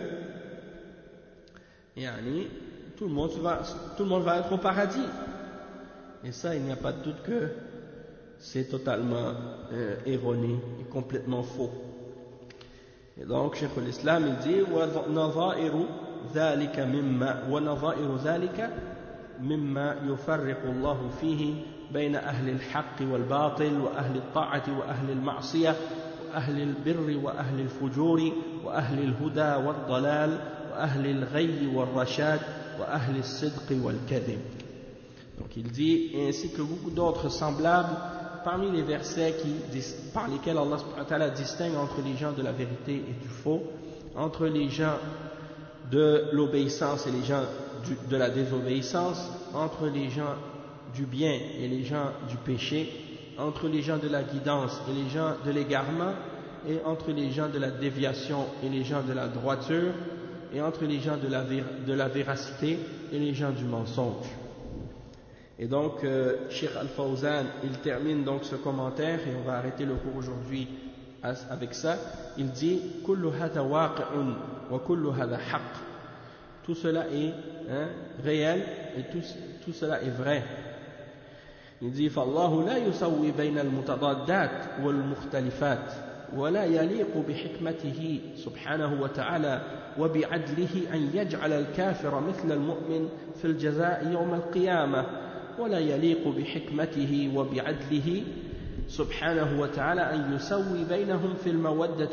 tout le monde va être au paradis, et ça il n'y a pas de doute que c'est totalement erroné et complètement faux. Et donc Cheikh al-Islam il dit وَنَظَائِرُ ذَلِكَ مِمَّا يُفَرِّقُ اللَّهُ فِيهِ بَيْنَ أَهْلِ الْحَقِّ وَالْبَاطِلِ وَأَهْلِ الطَّاعَةِ وَأَهْلِ الْمَعْصِيَةِ وَأَهْلِ الْبِرِّ وَأَهْلِ الْفُجُورِ وَأَهْلِ الْهُدَى وَالضَّلَالِ وَأَهْلِ الْغَيِّ وَالرَّشَادِ وَأَهْلِ الصِّدْقِ وَالْكَذِبِ. Donc il dit, ainsi que beaucoup d'autres semblables parmi les versets par lesquels Allah subhanahu wa ta'ala distingue entre les gens de la vérité et du faux, entre les gens de l'obéissance et les gens de la désobéissance, entre les gens du bien et les gens du péché, entre les gens de la guidance et les gens de l'égarement, et entre les gens de la déviation et les gens de la droiture, et entre les gens de la véracité et les gens du mensonge. Et donc, Cheikh Al-Fawzan, il termine donc ce commentaire, et on va arrêter le cours aujourd'hui avec ça. Il dit « Kullu hada waqi'un wa kullu hada haqq » Tout cela est réel et tout cela est vrai. Il dit « Fallahu la yusawwi bayna al-mutadaddat wal-mukhtalifat wa la yaliqu bihikmatihi subhanahu wa ta'ala wa bi'adlihi an yaj'ala al-kafira mithla al-mu'min fi al-jaza'i yawm al-qiyamah ولا يليق بحكمته وبعدله سبحانه وتعالى أن يسوي بينهم في المودة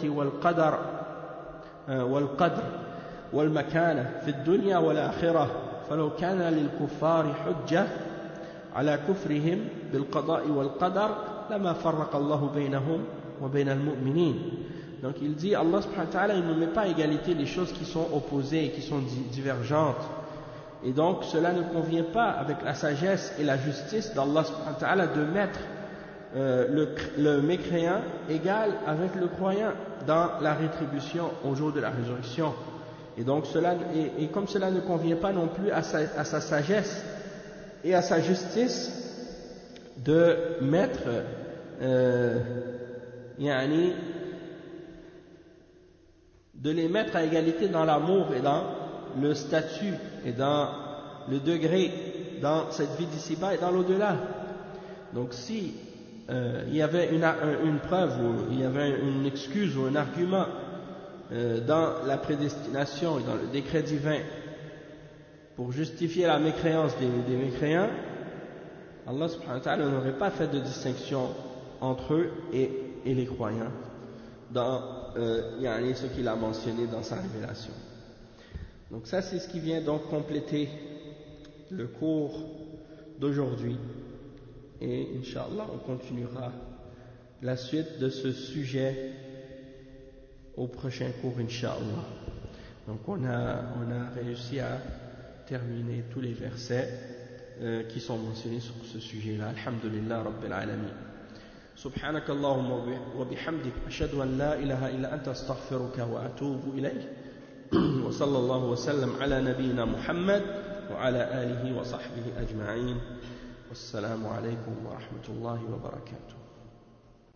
والقدر والمكانة في الدنيا والآخرة فلو كان للكفار حجة على كفرهم بالقضاء والقدر لما فرق الله بينهم وبين المؤمنين. Donc il dit Allah subhanahu wa ta'ala il ne met pas à égalité les choses qui sont opposées et qui sont divergentes. Et donc cela ne convient pas avec la sagesse et la justice d'Allah subhanahu wa ta'ala de mettre le mécréant égal avec le croyant dans la rétribution au jour de la résurrection. Et donc comme cela ne convient pas non plus à sa sagesse et à sa justice de mettre de les mettre à égalité dans l'amour et dans le statut et dans le degré dans cette vie d'ici-bas et dans l'au-delà. Donc si il y avait une preuve ou il y avait une excuse ou un argument dans la prédestination et dans le décret divin pour justifier la mécréance des mécréants, Allah subhanahu wa ta'ala n'aurait pas fait de distinction entre eux et les croyants dans ce qu'il a mentionné dans sa révélation. Donc ça c'est ce qui vient donc compléter le cours d'aujourd'hui, et Inch'Allah on continuera la suite de ce sujet au prochain cours Inch'Allah. Donc on a réussi à terminer tous les versets qui sont mentionnés sur ce sujet-là. Alhamdulillah Rabbil Alamin. سبحانك اللهم وبحمدك أشهد أن لا إله إلا أنت أستغفرك وأتوب إليك وصلى الله وسلم على نبينا محمد وعلى آله وصحبه أجمعين والسلام عليكم ورحمة الله وبركاته.